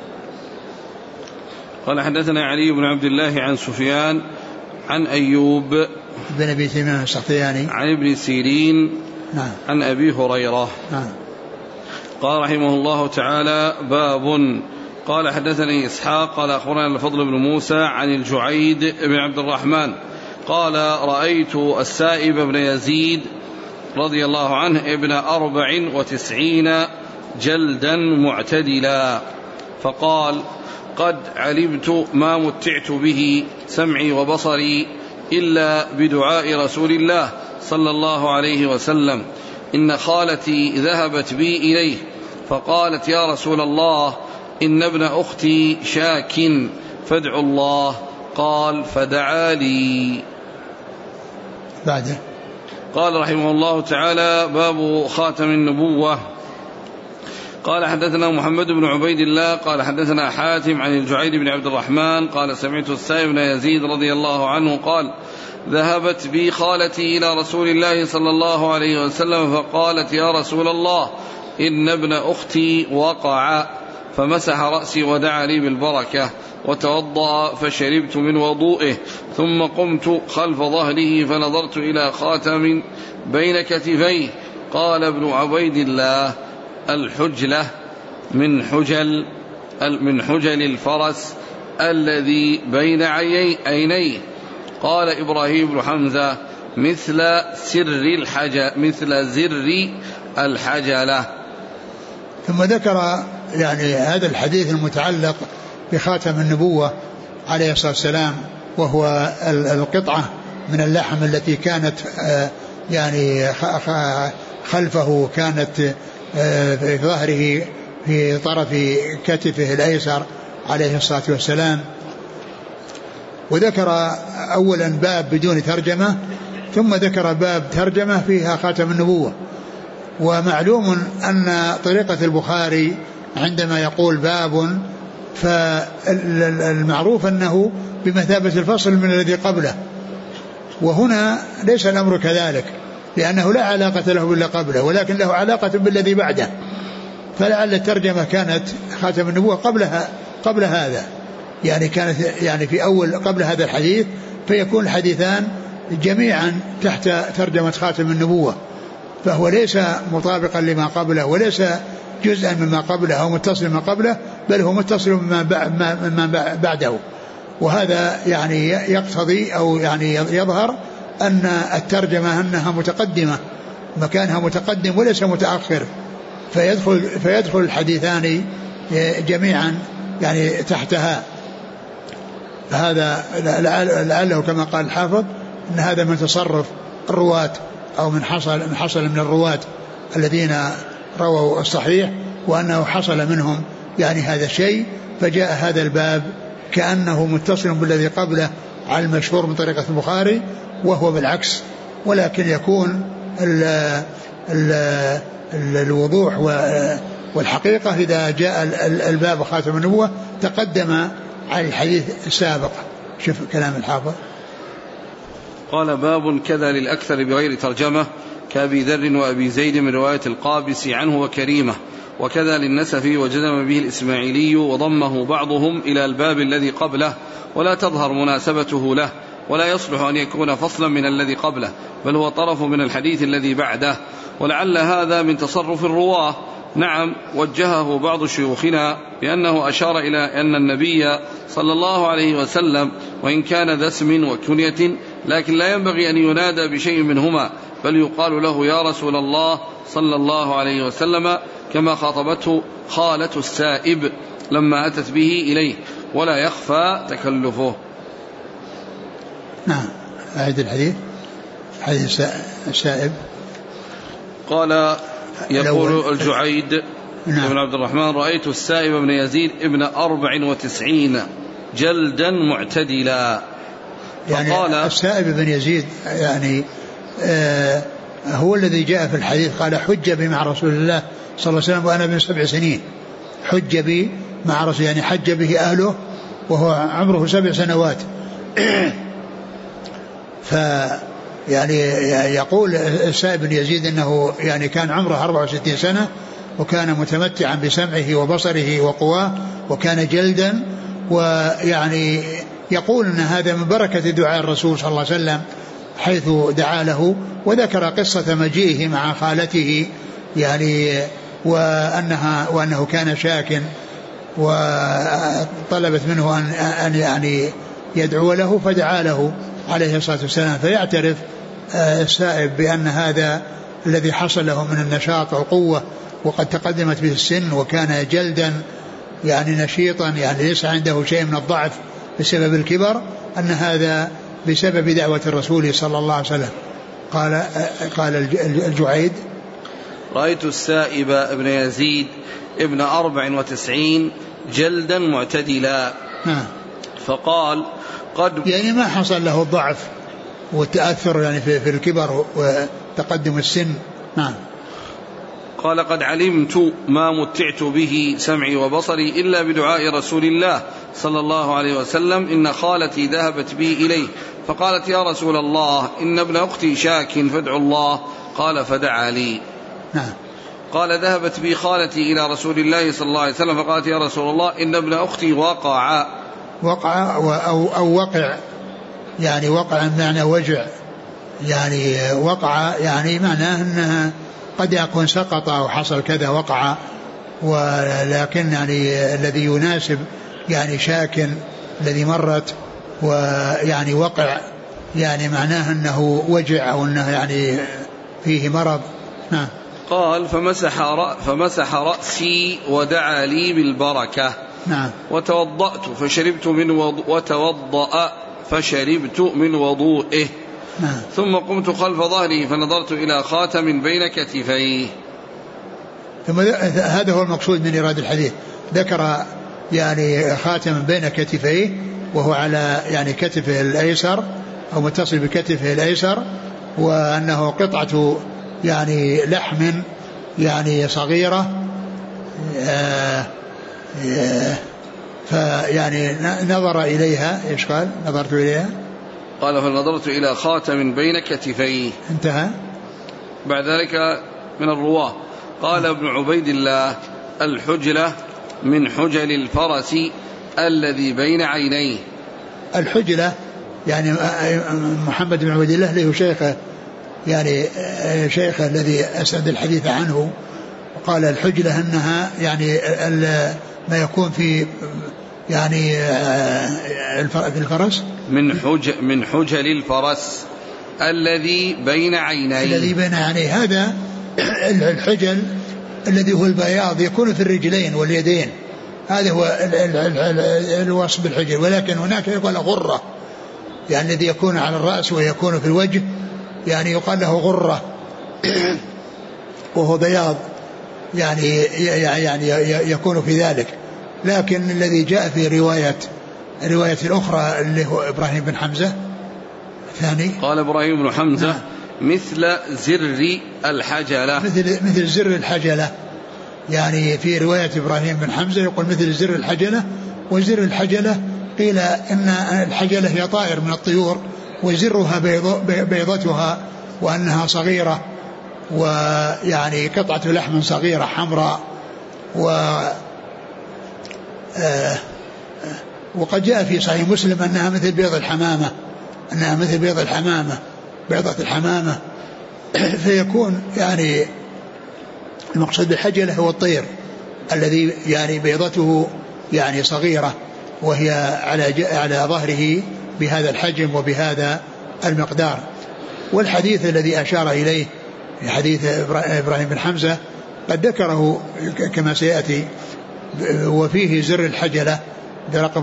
قال حدثنا علي بن عبد الله عن سفيان عن أيوب بن أبي تميم السختياني عن ابن سيرين. نعم. عن أبي هريرة. نعم. قال رحمه الله تعالى باب. قال حدثني إسحاق قال أخبرنا الفضل بن موسى عن الجعيد بن عبد الرحمن قال رأيت السائب بن يزيد رضي الله عنه ابن 94 جلدا معتدلا، فقال قد علمت ما متعت به سمعي وبصري إلا بدعاء رسول الله صلى الله عليه وسلم، إن خالتي ذهبت بي إليه فقالت يا رسول الله إن ابن أختي شاك فادعوا الله، قال فدعا لي. بعده قال رحمه الله تعالى باب خاتم النبوة. قال حدثنا محمد بن عبيد الله قال حدثنا حاتم عن الجعيد بن عبد الرحمن قال سمعت السائب بن يزيد رضي الله عنه قال ذهبت بي خالتي إلى رسول الله صلى الله عليه وسلم فقالت يا رسول الله إن ابن أختي وقع، فمسح رأسي ودعا لي بالبركة وتوضأ فشربت من وضوئه، ثم قمت خلف ظهره فنظرت إلى خاتم بين كتفيه. قال ابن عبيد الله الحجلة من حجل الفرس الذي بين عينيه. قال إبراهيم بن حمزة مثل زر الحجلة. ثم ذكر يعني هذا الحديث المتعلق بخاتم النبوة عليه الصلاة والسلام، وهو القطعة من اللحم التي كانت يعني خلفه، كانت في ظهره في طرف كتفه الأيسر عليه الصلاة والسلام. وذكر أولا باب بدون ترجمة، ثم ذكر باب ترجمة فيها خاتم النبوة. ومعلوم أن طريقة البخاري عندما يقول باب فالمعروف أنه بمثابة الفصل من الذي قبله، وهنا ليس الأمر كذلك، لأنه لا علاقة له بالذي قبله ولكن له علاقة بالذي بعده. فلعل الترجمة كانت خاتم النبوة قبل هذا، يعني كانت يعني في أول قبل هذا الحديث، فيكون الحديثان جميعا تحت ترجمة خاتم النبوة، فهو ليس مطابقا لما قبله وليس جزءا مما قبله أو متصل مما قبله، بل هو متصل مما بعده. وهذا يعني يقتضي أو يعني يظهر أن الترجمة أنها متقدمة، مكانها متقدم وليس متأخر، فيدخل الحديثان جميعا يعني تحتها. هذا لعله كما قال الحافظ أن هذا من تصرف الرواة أو من حصل من الرواة الذين رووا الصحيح، وأنه حصل منهم يعني هذا الشيء، فجاء هذا الباب كأنه متصل بالذي قبله على المشهور من طريقة البخاري، وهو بالعكس، ولكن يكون الوضوح والحقيقة إذا جاء الباب خاتم النبوة تقدم على الحديث السابق. شوف كلام الحافظ. قال باب كذا للأكثر بغير ترجمة كأبي ذر وأبي زيد من رواية القابس عنه وكريمة، وكذا للنسفي وجزم به الإسماعيلي وضمه بعضهم إلى الباب الذي قبله، ولا تظهر مناسبته له، ولا يصلح أن يكون فصلا من الذي قبله، بل هو طرف من الحديث الذي بعده، ولعل هذا من تصرف الرواه. نعم، وجهه بعض شيوخنا بأنه أشار إلى أن النبي صلى الله عليه وسلم وإن كان ذا اسم وكنية لكن لا ينبغي أن ينادى بشيء منهما، بل يقال له يا رسول الله صلى الله عليه وسلم، كما خاطبته خالة السائب لما أتت به إليه، ولا يخفى تكلفه. نعم، أعيد الحديث. حديث السائب قال يقول الجعيد بن عبد الرحمن رأيت السائب بن يزيد ابن 94 جلدا معتدلا. يعني السائب بن يزيد يعني هو الذي جاء في الحديث قال حج بي مع رسول الله صلى الله عليه وسلم وأنا ابن 7 سنين. حج بي مع رسول، يعني حج به أهله وهو عمره 7 سنوات. يعني يقول السائب بن يزيد أنه يعني كان عمره 64 سنة وكان متمتعا بسمعه وبصره وقواه وكان جلدا، ويعني يقول أن هذا من بركة دعاء الرسول صلى الله عليه وسلم حيث دعا له، وذكر قصة مجيئه مع خالته يعني وأنه كان شاكٍ وطلبت منه أن يعني يدعو له فدعا له عليه الصلاة والسلام. فيعترف السائب بأن هذا الذي حصل له من النشاط والقوة وقد تقدمت به السن وكان جلدا يعني نشيطا، يعني ليس عنده شيء من الضعف بسبب الكبر، أن هذا بسبب دعوة الرسول صلى الله عليه وسلم. قال الجعيد رأيت السائب ابن يزيد ابن 94 جلدا معتدلا. فقال قد يعني ما حصل له الضعف والتأثر يعني في الكبر وتقدم السن. نعم. قال قد علمت ما متعت به سمعي وبصري إلا بدعاء رسول الله صلى الله عليه وسلم، إن خالتي ذهبت بي إليه فقالت يا رسول الله إن ابن أختي شاك فادعوا الله، قال فدعا لي. نعم. قال ذهبت بي خالتي إلى رسول الله صلى الله عليه وسلم فقالت يا رسول الله إن ابن أختي وقع أو وقع، يعني وقع بمعنى وجع، يعني وقع يعني معناه أنها قد يكون سقط أو حصل كذا وقع، ولكن يعني الذي يناسب يعني شاك الذي مرت، ويعني وقع يعني معناه أنه وجع أو أنه يعني فيه مرض. نعم. قال فمسح رأسي ودعا لي بالبركة. نعم. وتوضأ فشربت من وضوئه. نعم. ثم قمت خلف ظهره فنظرت إلى خاتم بين كتفيه. ثم هذا هو المقصود من إيراد الحديث، ذكر يعني خاتم بين كتفيه وهو على يعني كتفه الأيسر أو متصل بكتفه الأيسر، وأنه قطعة يعني لحم يعني صغيرة، فيعني نظر إليها. إيش قال؟ نظرت إليها. قال فنظرت إلى خاتم بين كتفيه. انتهى. بعد ذلك من الرواه قال ابن عبيد الله الحجلة من حجل الفرس الذي بين عينيه. الحجلة يعني محمد بن عبيد الله له شيخه، يعني شيخه الذي أسند الحديث عنه، وقال الحجلة أنها يعني ما يكون في يعني الفرس من حجل الفرس الذي بين عينيه. هذا الحجل الذي هو البياض يكون في الرجلين واليدين، هذا هو الوصف بالحجل. ولكن هناك يقال غرة، يعني الذي يكون على الرأس ويكون في الوجه، يعني يقال له غرة وهو بياض يعني يكون في ذلك. لكن الذي جاء في رواية الأخرى اللي هو إبراهيم بن حمزة الثاني، قال إبراهيم بن حمزة مثل زر الحجلة، مثل زر الحجلة. يعني في رواية إبراهيم بن حمزة يقول مثل زر الحجلة. وزر الحجلة قيل إن الحجلة هي طائر من الطيور، وزرها بيضتها، وأنها صغيرة، ويعني قطعة لحم صغيرة حمراء. وقد جاء في صحيح مسلم أنها مثل بيض الحمامة، بيضة الحمامة. فيكون يعني المقصود بالحجلة هو الطير الذي يعني بيضته يعني صغيرة، وهي على ظهره بهذا الحجم وبهذا المقدار. والحديث الذي أشار إليه في حديث إبراهيم بن حمزة قد ذكره كما سيأتي، وفيه زر الحجلة برقم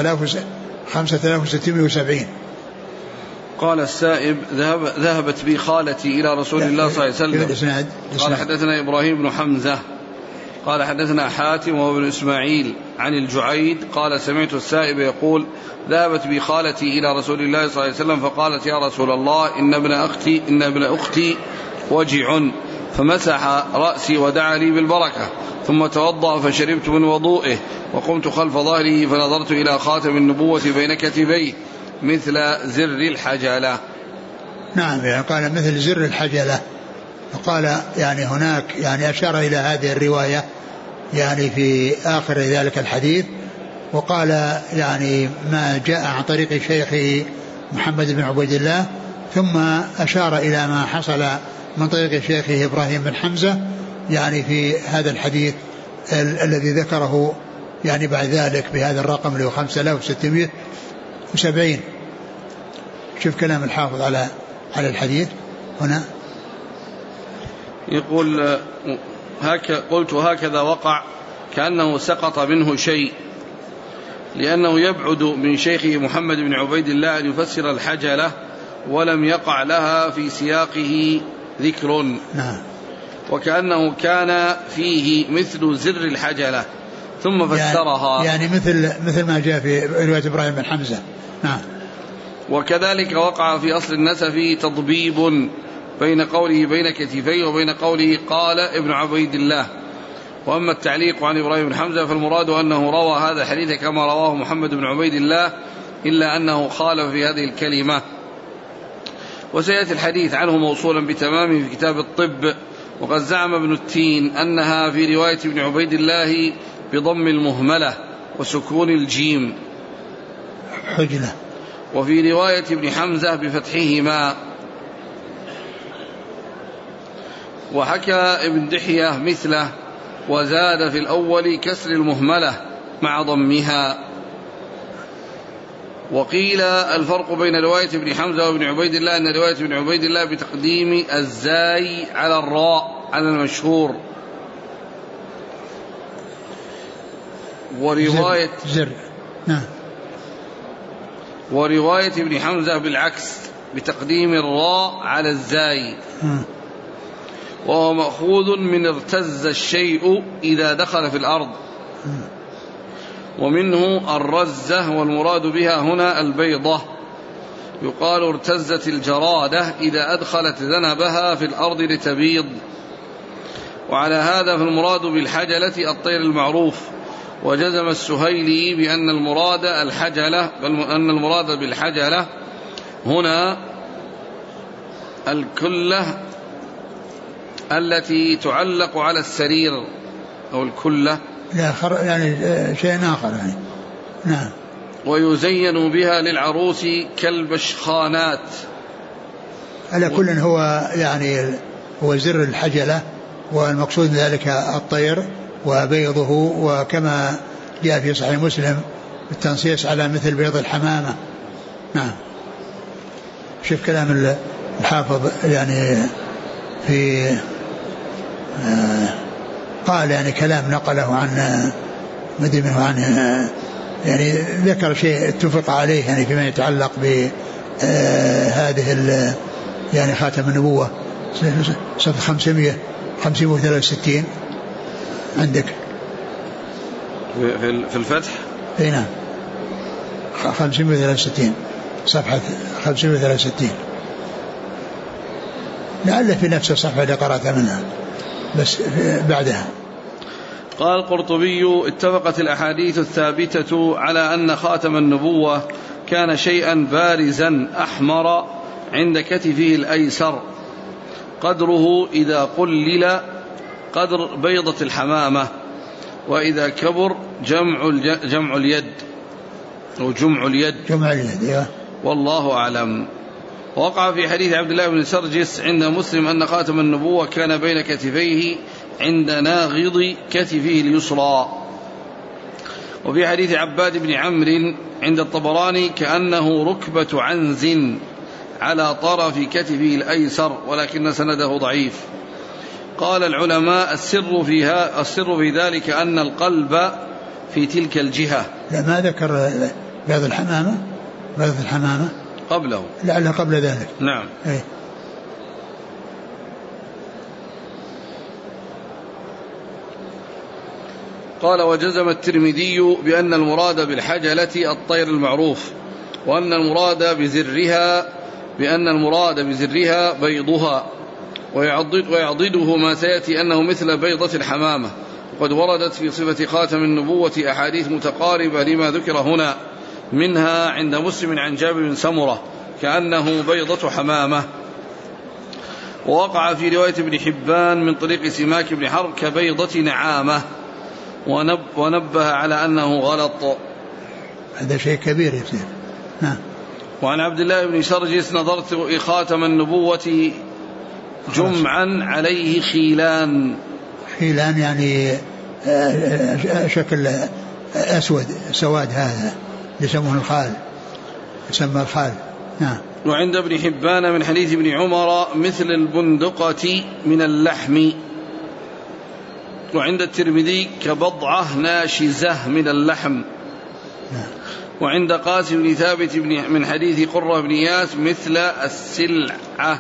5670. قال السائب ذهبت بي خالتي إلى رسول الله صلى الله عليه وسلم. قال حدثنا إبراهيم بن حمزة قال حدثنا حاتم وابن إسماعيل عن الجعيد قال سمعت السائب يقول ذهبت بي خالتي إلى رسول الله صلى الله عليه وسلم فقالت يا رسول الله إن ابن أختي وجع، فمسح رأسي ودعا لي بالبركة، ثم توضأ فشربت من وضوئه، وقمت خلف ظهره فنظرت إلى خاتم النبوة بين كتفيه مثل زر الحجلة. نعم، يعني قال مثل زر الحجلة. فقال يعني هناك يعني أشار إلى هذه الرواية يعني في آخر ذلك الحديث، وقال يعني ما جاء عن طريق شيخه محمد بن عبيد الله، ثم أشار إلى ما حصل من طريق شيخه إبراهيم بن حمزة يعني في هذا الحديث الذي ذكره يعني بعد ذلك بهذا الرقم اللي هو 5670. شوف كلام الحافظ على الحديث هنا، يقول قلت هكذا وقع كأنه سقط منه شيء، لأنه يبعد من شيخه محمد بن عبيد الله أن يفسر الحجلة، ولم يقع لها في سياقه ذكر. نعم. وكأنه كان فيه مثل زر الحجلة ثم فسرها، يعني مثل ما جاء في رواية إبراهيم بن حمزة. نعم. وكذلك وقع في أصل النسف تضبيب بين قوله بين كتفيه وبين قوله قال ابن عبيد الله. وأما التعليق عن إبراهيم بن حمزة فالمراد أنه روى هذا الحديث كما رواه محمد بن عبيد الله، إلا أنه خالف في هذه الكلمة. وسيأتي الحديث عنه موصولا بتمامه في كتاب الطب. وقد زعم ابن التين أنها في رواية ابن عبيد الله بضم المهملة وسكون الجيم حجلة، وفي رواية ابن حمزة بفتحهما. وحكى ابن دحية مثله، وزاد في الأول كسر المهملة مع ضمها. وقيل الفرق بين رواية ابن حمزة وابن عبيد الله أن رواية ابن عبيد الله بتقديم الزاي على الراء على المشهور، ورواية زر. نعم. ورواية ابن حمزة بالعكس بتقديم الراء على الزاي، وهو مأخوذ من ارتز الشيء إذا دخل في الأرض، ومنه الرزة، والمراد بها هنا البيضة. يقال ارتزت الجرادة إذا أدخلت ذنبها في الأرض لتبيض. وعلى هذا فالمراد بالحجلة الطير المعروف. وجزم السهيلي بأن المراد الحجلة، أن المراد بالحجلة هنا الكلة التي تعلق على السرير أو الكلة؟ لا يعني شيء آخر يعني. نعم. ويزين بها للعروس كالبشخانات. على كل هو يعني هو زر الحجلة، والمقصود ذلك الطير وبيضه، وكما جاء في صحيح مسلم التنصيص على مثل بيض الحمامة. نعم. شوف كلام الحافظ يعني في قال يعني كلام نقله عن مدي منه عنه، يعني ذكر شيء اتفق عليه يعني فيما يتعلق بهذه يعني خاتم النبوة صفحة 563 عندك في الفتح. اي نعم 563 صفحة 563 لعل في نفس الصفحة اللي قرأت منها بس بعدها. قال القرطبي اتفقت الأحاديث الثابتة على أن خاتم النبوة كان شيئا بارزا أحمر عند كتفه الأيسر قدره إذا قلل قدر بيضة الحمامة، وإذا كبر جمع اليد أو جمع اليد والله أعلم. وقع في حديث عبد الله بن سرجس عند مسلم أن خاتم النبوة كان بين كتفيه عند ناغض كتفه اليسرى. وفي حديث عباد بن عمرو عند الطبراني كأنه ركبة عنز على طرف كتفه الأيسر، ولكن سنده ضعيف. قال العلماء السر في ذلك أن القلب في تلك الجهة. لا ما ذكر بيض الحمامة قبله، لعله قبل ذلك. نعم. أي. قال وجزم الترمذي بأن المراد بالحجلة الطير المعروف، وأن المراد بزرها بيضها، ويعضده ما سيأتي أنه مثل بيضة الحمامة. وقد وردت في صفة خاتم النبوة أحاديث متقاربة لما ذكر هنا، منها عند مسلم عن جابر بن سمرة كأنه بيضة حمامة. ووقع في رواية ابن حبان من طريق سماك بن حرب كبيضة نعامة، ونبه على أنه غلط. هذا شيء كبير يصير. وعن عبد الله بن سرجس نظرت خاتم النبوة جمعا عليه خيلان يعني شكل أسود سواد، هذا يسمونه الخال، يسمى الخال. نعم. وعند ابن حبان من حديث ابن عمر مثل البندقة من اللحم. وعند الترمذي كبضعة ناشزة من اللحم. نعم. وعند قاسم بن ثابت من حديث قرة بن إياس مثل السلعة.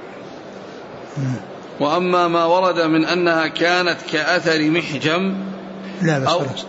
وأما ما ورد من أنها كانت كأثر محجم لا بس خلاص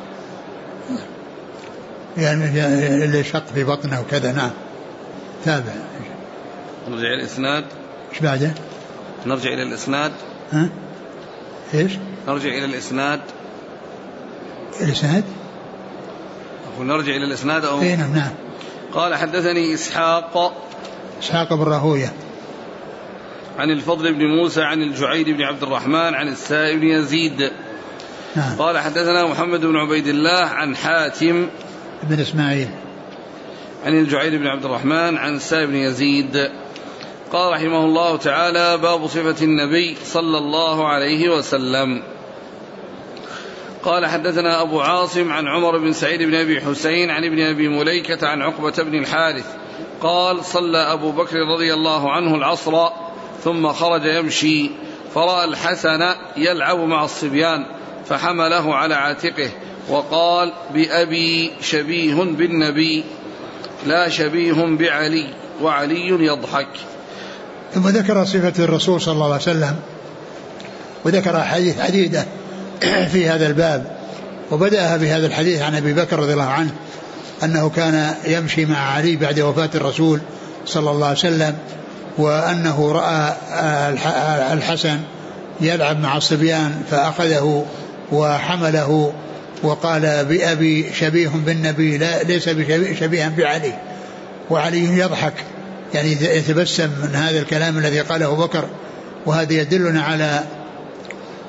يعني اللي شق في بطنه وكذا. نعم. تابع. نرجع إلى الإسناد. إيش بعده؟ نرجع إلى الإسناد. إيش؟ نرجع إلى الإسناد. الإسناد؟ ونرجع إلى الإسناد أو؟ نعم. قال حدثني إسحاق بن راهوية عن الفضل بن موسى عن الجعيد بن عبد الرحمن عن السائب بن يزيد. نعم. قال حدثنا محمد بن عبيد الله عن حاتم بن إسماعيل عن الجعيد بن عبد الرحمن عن السائب بن يزيد. قال رحمه الله تعالى باب صفة النبي صلى الله عليه وسلم. قال حدثنا أبو عاصم عن عمر بن سعيد بن أبي حسين عن ابن أبي مليكة عن عقبة بن الحارث قال صلى أبو بكر رضي الله عنه العصر ثم خرج يمشي فرأى الحسن يلعب مع الصبيان فحمله على عاتقه وقال بأبي شبيه بالنبي لا شبيه بعلي وعلي يضحك. ثم ذكر صفة الرسول صلى الله عليه وسلم وذكر حديث عديدة في هذا الباب، وبدأها بهذا الحديث عن أبي بكر رضي الله عنه أنه كان يمشي مع علي بعد وفاة الرسول صلى الله عليه وسلم، وأنه رأى الحسن يلعب مع الصبيان فأخذه وحمله وقال بأبي شبيه بالنبي ليس شبيها بعلي وعلي يضحك، يعني يتبسم من هذا الكلام الذي قاله بكر. وهذا يدلنا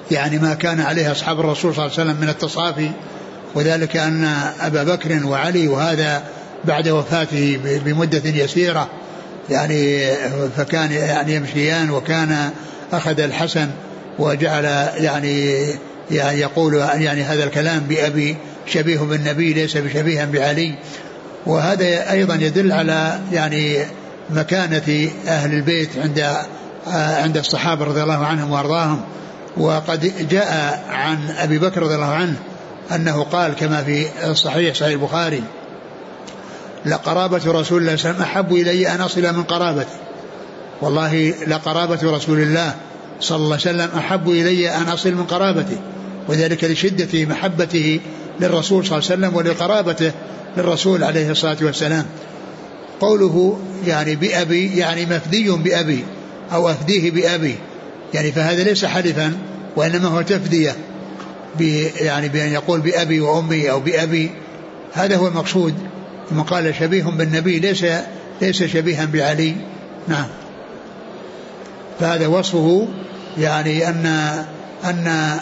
يعني ما كان عليه أصحاب الرسول صلى الله عليه وسلم من التصافي، وذلك أن أبا بكر وعلي، وهذا بعد وفاته بمدة يسيرة يعني، فكان يعني يمشيان، وكان أخذ الحسن وجعل يعني يقول يعني هذا الكلام بأبي شبيه بالنبي ليس بشبيها بعلي. وهذا أيضا يدل على يعني مكانة أهل البيت عند الصحابة رضي الله عنهم وأرضاهم. وقد جاء عن أبي بكر رضي الله عنه أنه قال كما في صحيح البخاري: لقرابة رسول الله صلى الله عليه وسلم أحب إلي أن أصل من قرابته، والله لقرابة رسول الله صلى الله عليه وسلم أحب إلي أن أصل من قرابته، وذلك لشدة محبته للرسول صلى الله عليه وسلم ولقرابته للرسول عليه الصلاة والسلام. قوله يعني بأبي يعني مفدي بأبي أو أفديه بأبي، يعني فهذا ليس حلفا وإنما هو تفدية، يعني بأن يقول بأبي وأمي أو بأبي، هذا هو المقصود. ثم قال شبيه بالنبي ليس شبيها بعلي. نعم. فهذا وصفه يعني أن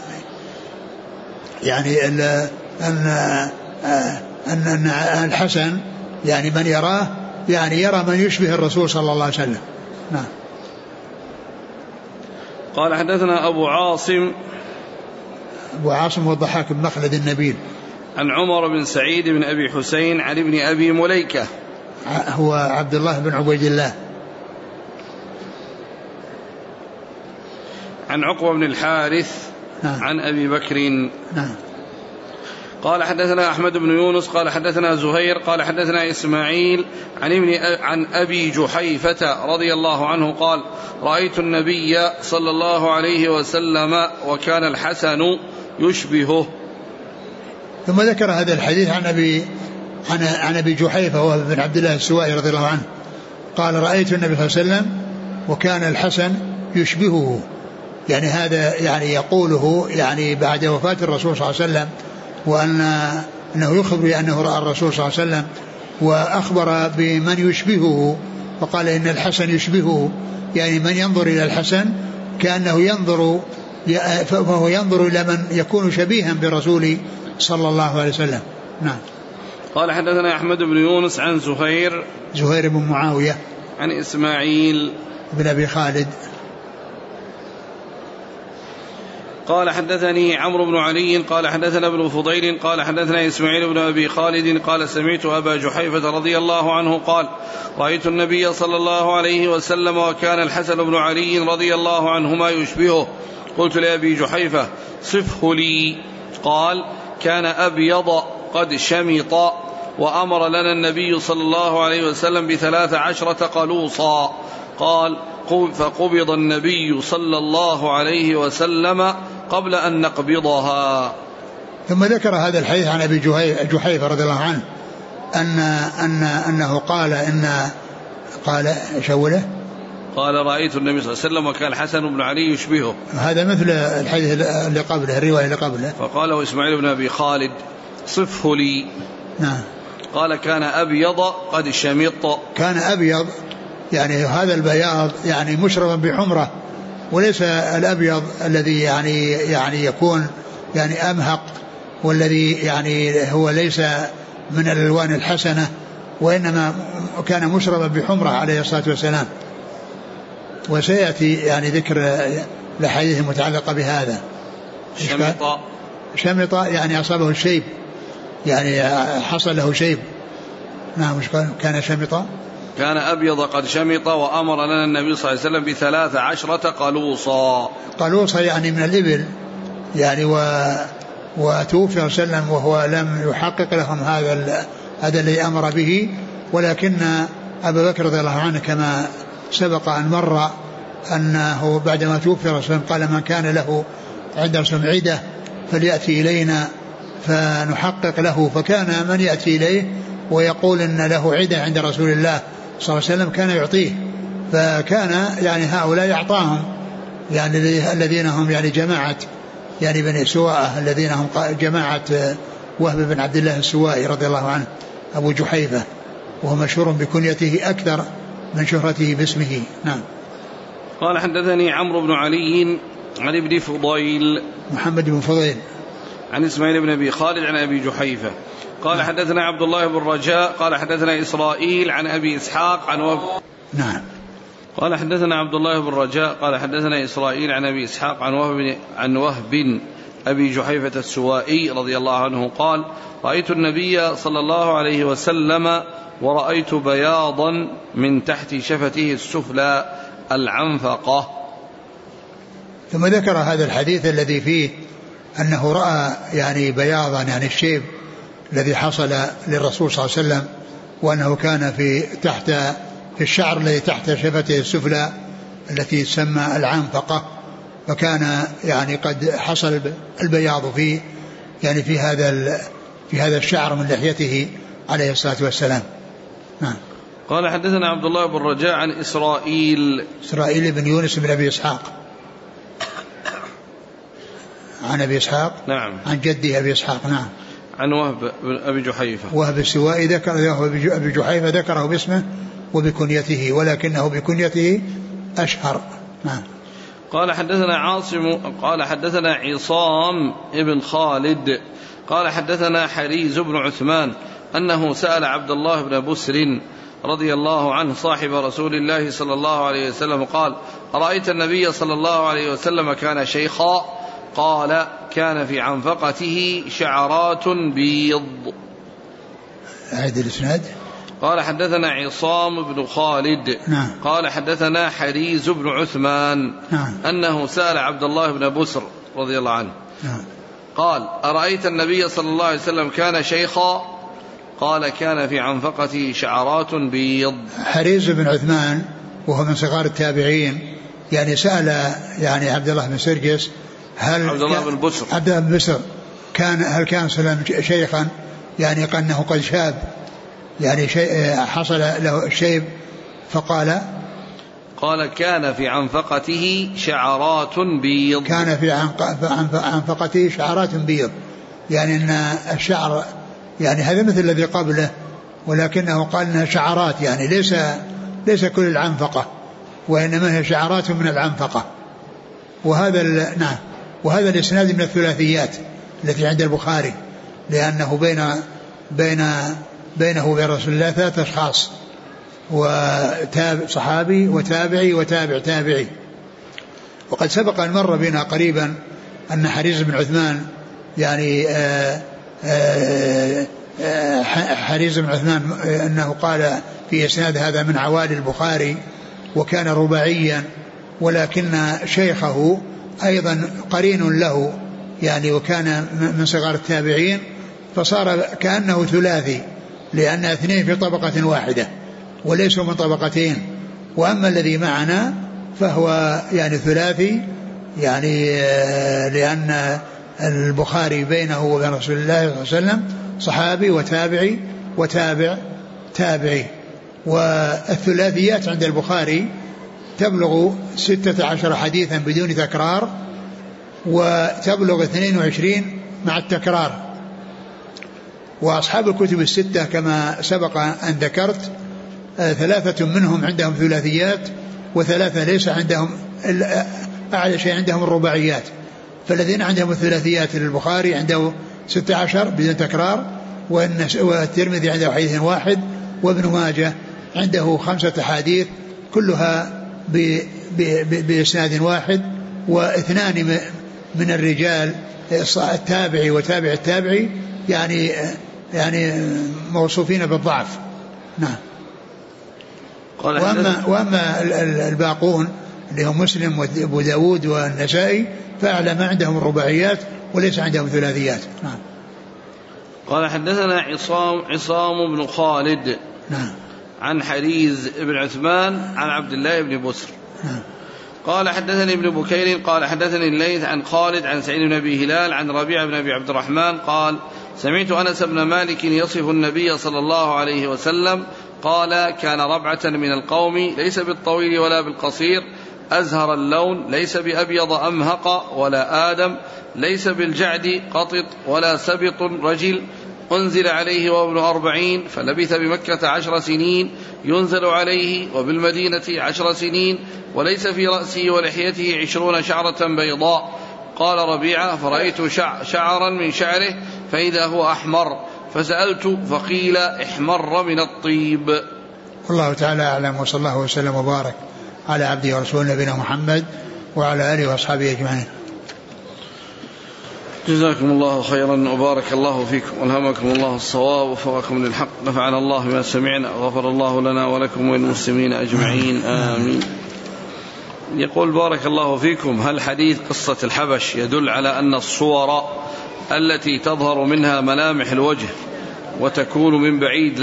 يعني أن الحسن يعني من يراه يعني يرى من يشبه الرسول صلى الله عليه وسلم. نعم. قال حدثنا أبو عاصم هو الضحاك بن مخلد النبيل، عن عمر بن سعيد بن أبي حسين عن ابن أبي مليكة هو عبد الله بن عبيد الله، عن عقبة بن الحارث عن أبي بكر. نعم. قال حدثنا أحمد بن يونس قال حدثنا زهير قال حدثنا إسماعيل عن أبي جحيفة رضي الله عنه قال: رأيت النبي صلى الله عليه وسلم وكان الحسن يشبهه. ثم ذكر هذا الحديث عن أبي جحيفة وهو بن عبد الله السوائي رضي الله عنه قال: رأيت النبي صلى الله عليه وسلم وكان الحسن يشبهه، يعني هذا يعني يقوله يعني بعد وفاة الرسول صلى الله عليه وسلم، وأنه يخبر أنه رأى الرسول صلى الله عليه وسلم وأخبر بمن يشبهه، وقال إن الحسن يشبهه، يعني من ينظر إلى الحسن كأنه فهو ينظر إلى من يكون شبيها برسول صلى الله عليه وسلم. نعم. قال حدثنا أحمد بن يونس عن زهير بن معاوية عن إسماعيل بن أبي خالد قال حدثني عمرو بن علي قال حدثنا ابن فضيل قال حدثنا إسماعيل بن أبي خالد قال: سمعت أبا جحيفة رضي الله عنه قال: رأيت النبي صلى الله عليه وسلم وكان الحسن بن علي رضي الله عنهما يشبهه. قلت لأبي جحيفة: صفه لي. قال: كان أبيض قد شمط، وأمر لنا النبي صلى الله عليه وسلم ب13 قلوصا. قال: فقبض النبي صلى الله عليه وسلم قبل أن نقبضها. ثم ذكر هذا الحديث عن أبي جحيفة رضي الله عنه أنه قال شوله قال: رأيت النبي صلى الله عليه وسلم وكان الحسن بن علي يشبهه. هذا مثل الحديث اللي قبله، الرواية اللي قبله. فقال إسماعيل بن أبي خالد: صفه لي. نعم. قال: كان أبيض قد شمط. كان أبيض يعني هذا البياض يعني مشربا بحمرة، وليس الأبيض الذي يعني يكون يعني أمهق، والذي يعني هو ليس من الألوان الحسنة، وإنما كان مشربا بحمرة عليه الصلاة والسلام. وسيأتي يعني ذكر الأحاديث المتعلقة بهذا. شمط يعني أصابه الشيب، يعني حصل له شيب. نعم. مش كان شمطا، كان أبيض قد شمط، وأمر لنا النبي صلى الله عليه وسلم ب13 قلوصا. قلوصا يعني من الإبل يعني، وتوفي صلى الله عليه وسلم وهو لم يحقق لهم هذا الذي أمر به. ولكن أبا بكر رضي الله عنه كما سبق أن مر أنه بعدما توفي الرسول قال: من كان له عند رسول عدة فليأتي إلينا فنحقق له. فكان من يأتي إليه ويقول إن له عدة عند رسول الله صلى الله عليه وسلم كان يعطيه. فكان يعني هؤلاء يعطاهم، يعني الذين هم يعني جماعة يعني بني سواء، الذين هم جماعة وهب بن عبد الله السوائي رضي الله عنه أبو جحيفة، وهو مشهور بكنيته أكثر من شهرته باسمه. نعم. قال حدثني عمرو بن علي عن ابن فضيل محمد بن فضيل عن إسماعيل بن أبي خالد عن أبي جحيفة قال حدثنا عبد الله بن رجاء قال حدثنا إسرائيل عن أبي إسحاق عن وهب. نعم. قال حدثنا عبد الله بن رجاء قال حدثنا إسرائيل عن أبي إسحاق عن وهب أبي جحيفة السوائي رضي الله عنه قال رأيت النبي صلى الله عليه وسلم ورأيت بياضا من تحت شفته السفلى العنفقة. ثم ذكر هذا الحديث الذي فيه أنه رأى يعني بياضا يعني الشيب الذي حصل للرسول صلى الله عليه وسلم وأنه كان في الشعر الذي تحت شفته السفلى التي تسمى العنفقة فكان يعني قد حصل البياض في يعني في هذا الشعر من لحيته عليه الصلاة والسلام. نعم. قال حدثنا عبد الله بن رجاء عن إسرائيل بن يونس بن أبي إسحاق عن أبي إسحاق نعم عن جدي أبي إسحاق نعم عن وهب أبي جحيفة وهب السوائي ذكر أبي جحيفة ذكره باسمه وبكنيته ولكنه بكنيته أشهر. نعم. قال حدثنا عاصم قال حدثنا عصام ابن خالد قال حدثنا حريز بن عثمان أنه سأل عبد الله بن بسر رضي الله عنه صاحب رسول الله صلى الله عليه وسلم قال أرأيت النبي صلى الله عليه وسلم كان شيخا قال كان في عنفقته شعرات بيض. أعد الإسناد. قال حدثنا عصام بن خالد نعم. قال حدثنا حريز بن عثمان نعم. أنه سأل عبد الله بن بسر رضي الله عنه نعم. قال أرأيت النبي صلى الله عليه وسلم كان شيخا قال كان في عنفقته شعرات بيض. حريز بن عثمان وهو من صغار التابعين يعني سأل يعني عبد الله بن سرجس عبد الله بن بسر هل كان سلم شيخا يعني قال قد شاب يعني شيء حصل له الشيب قال كان في عنفقته شعرات بيض. كان في عنفقته شعرات بيض يعني أن الشعر يعني هذا مثل الذي قبله ولكنه قال أنها شعرات يعني ليس كل العنفقة وإنما هي شعرات من العنفقة. نعم. وهذا الإسناد من الثلاثيات التي عند البخاري لأنه بينه وبين رسول الله 3 أشخاص صحابي وتابعي وتابع تابعي. وقد سبق أن مر بنا قريبا أن حريز بن عثمان يعني حريز بن عثمان أنه قال في إسناد هذا من عوالي البخاري وكان رباعيا ولكن شيخه أيضا قرين له يعني وكان من صغار التابعين فصار كأنه ثلاثي لأن 2 في طبقة واحدة وليسوا من طبقتين. وأما الذي معنا فهو يعني ثلاثي يعني لأن البخاري بينه وبين رسول الله صلى الله عليه وسلم صحابي وتابعي وتابع تابعي. والثلاثيات عند البخاري تبلغ 16 حديثا بدون تكرار وتبلغ 22 مع التكرار. وأصحاب الكتب الستة كما سبق أن ذكرت 3 منهم عندهم ثلاثيات و3 ليس عندهم أعلى شيء عندهم الرباعيات. فالذين عندهم الثلاثيات للبخاري عنده 16 بدون تكرار والترمذي عنده حديث واحد وابن ماجه عنده 5 أحاديث كلها بإسناد واحد و2 من الرجال التابعي وتابع التابعي يعني موصوفين بالضعف. نعم. وأما الباقون اللي هم مسلم وابو داود والنسائي فأعلى ما عندهم الرباعيات وليس عندهم ثلاثيات. نعم. قال حدثنا عصام بن خالد نعم. عن حريز بن عثمان عن عبد الله بن بسر نعم. قال حدثني ابن بكير قال حدثني الليث عن خالد عن سعيد بن أبي هلال عن ربيع بن أبي عبد الرحمن قال سمعت أنس بن مالك يصف النبي صلى الله عليه وسلم قال كان ربعة من القوم ليس بالطويل ولا بالقصير أزهر اللون ليس بأبيض أمهق ولا آدم ليس بالجعد قطط ولا سبط رجل أنزل عليه وابن 40 فلبث بمكة 10 سنين ينزل عليه وبالمدينة 10 سنين وليس في رأسه ولحيته 20 شعرة بيضاء قال ربيعة: فرأيت شعرا من شعره فإذا هو أحمر، فسألت فقيل: احمر من الطيب. والله تعالى أعلم، وصلى الله وسلم وبارك على عبده ورسوله نبينا محمد وعلى آله وأصحابه أجمعين. جزاكم الله خيرا وبارك الله فيكم والهمكم الله الصواب ووفقكم للحق، نفعنا الله بما سمعنا وغفر الله لنا ولكم وللمسلمين أجمعين آمين. يقول: بارك الله فيكم، هل حديث قصة الحبش يدل على أن الصور التي تظهر منها ملامح الوجه وتكون من بعيد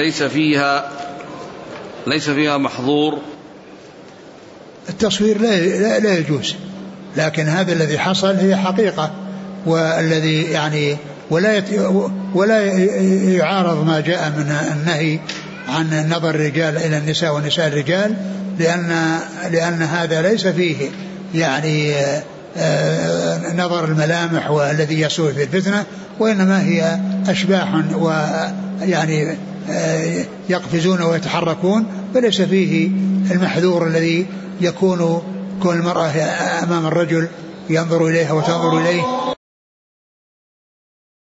ليس فيها محظور؟ التصوير لا يجوز، لكن هذا الذي حصل هي حقيقة، والذي يعني ولا يعارض ما جاء من النهي عن نظر الرجال إلى النساء والنساء الرجال، لأن هذا ليس فيه يعني نظر الملامح والذي يسوء في الفتنة، وإنما هي أشباح ويعني يقفزون ويتحركون، فليس فيه المحذور الذي يكون كل المرأة أمام الرجل ينظر إليها وتنظر إليه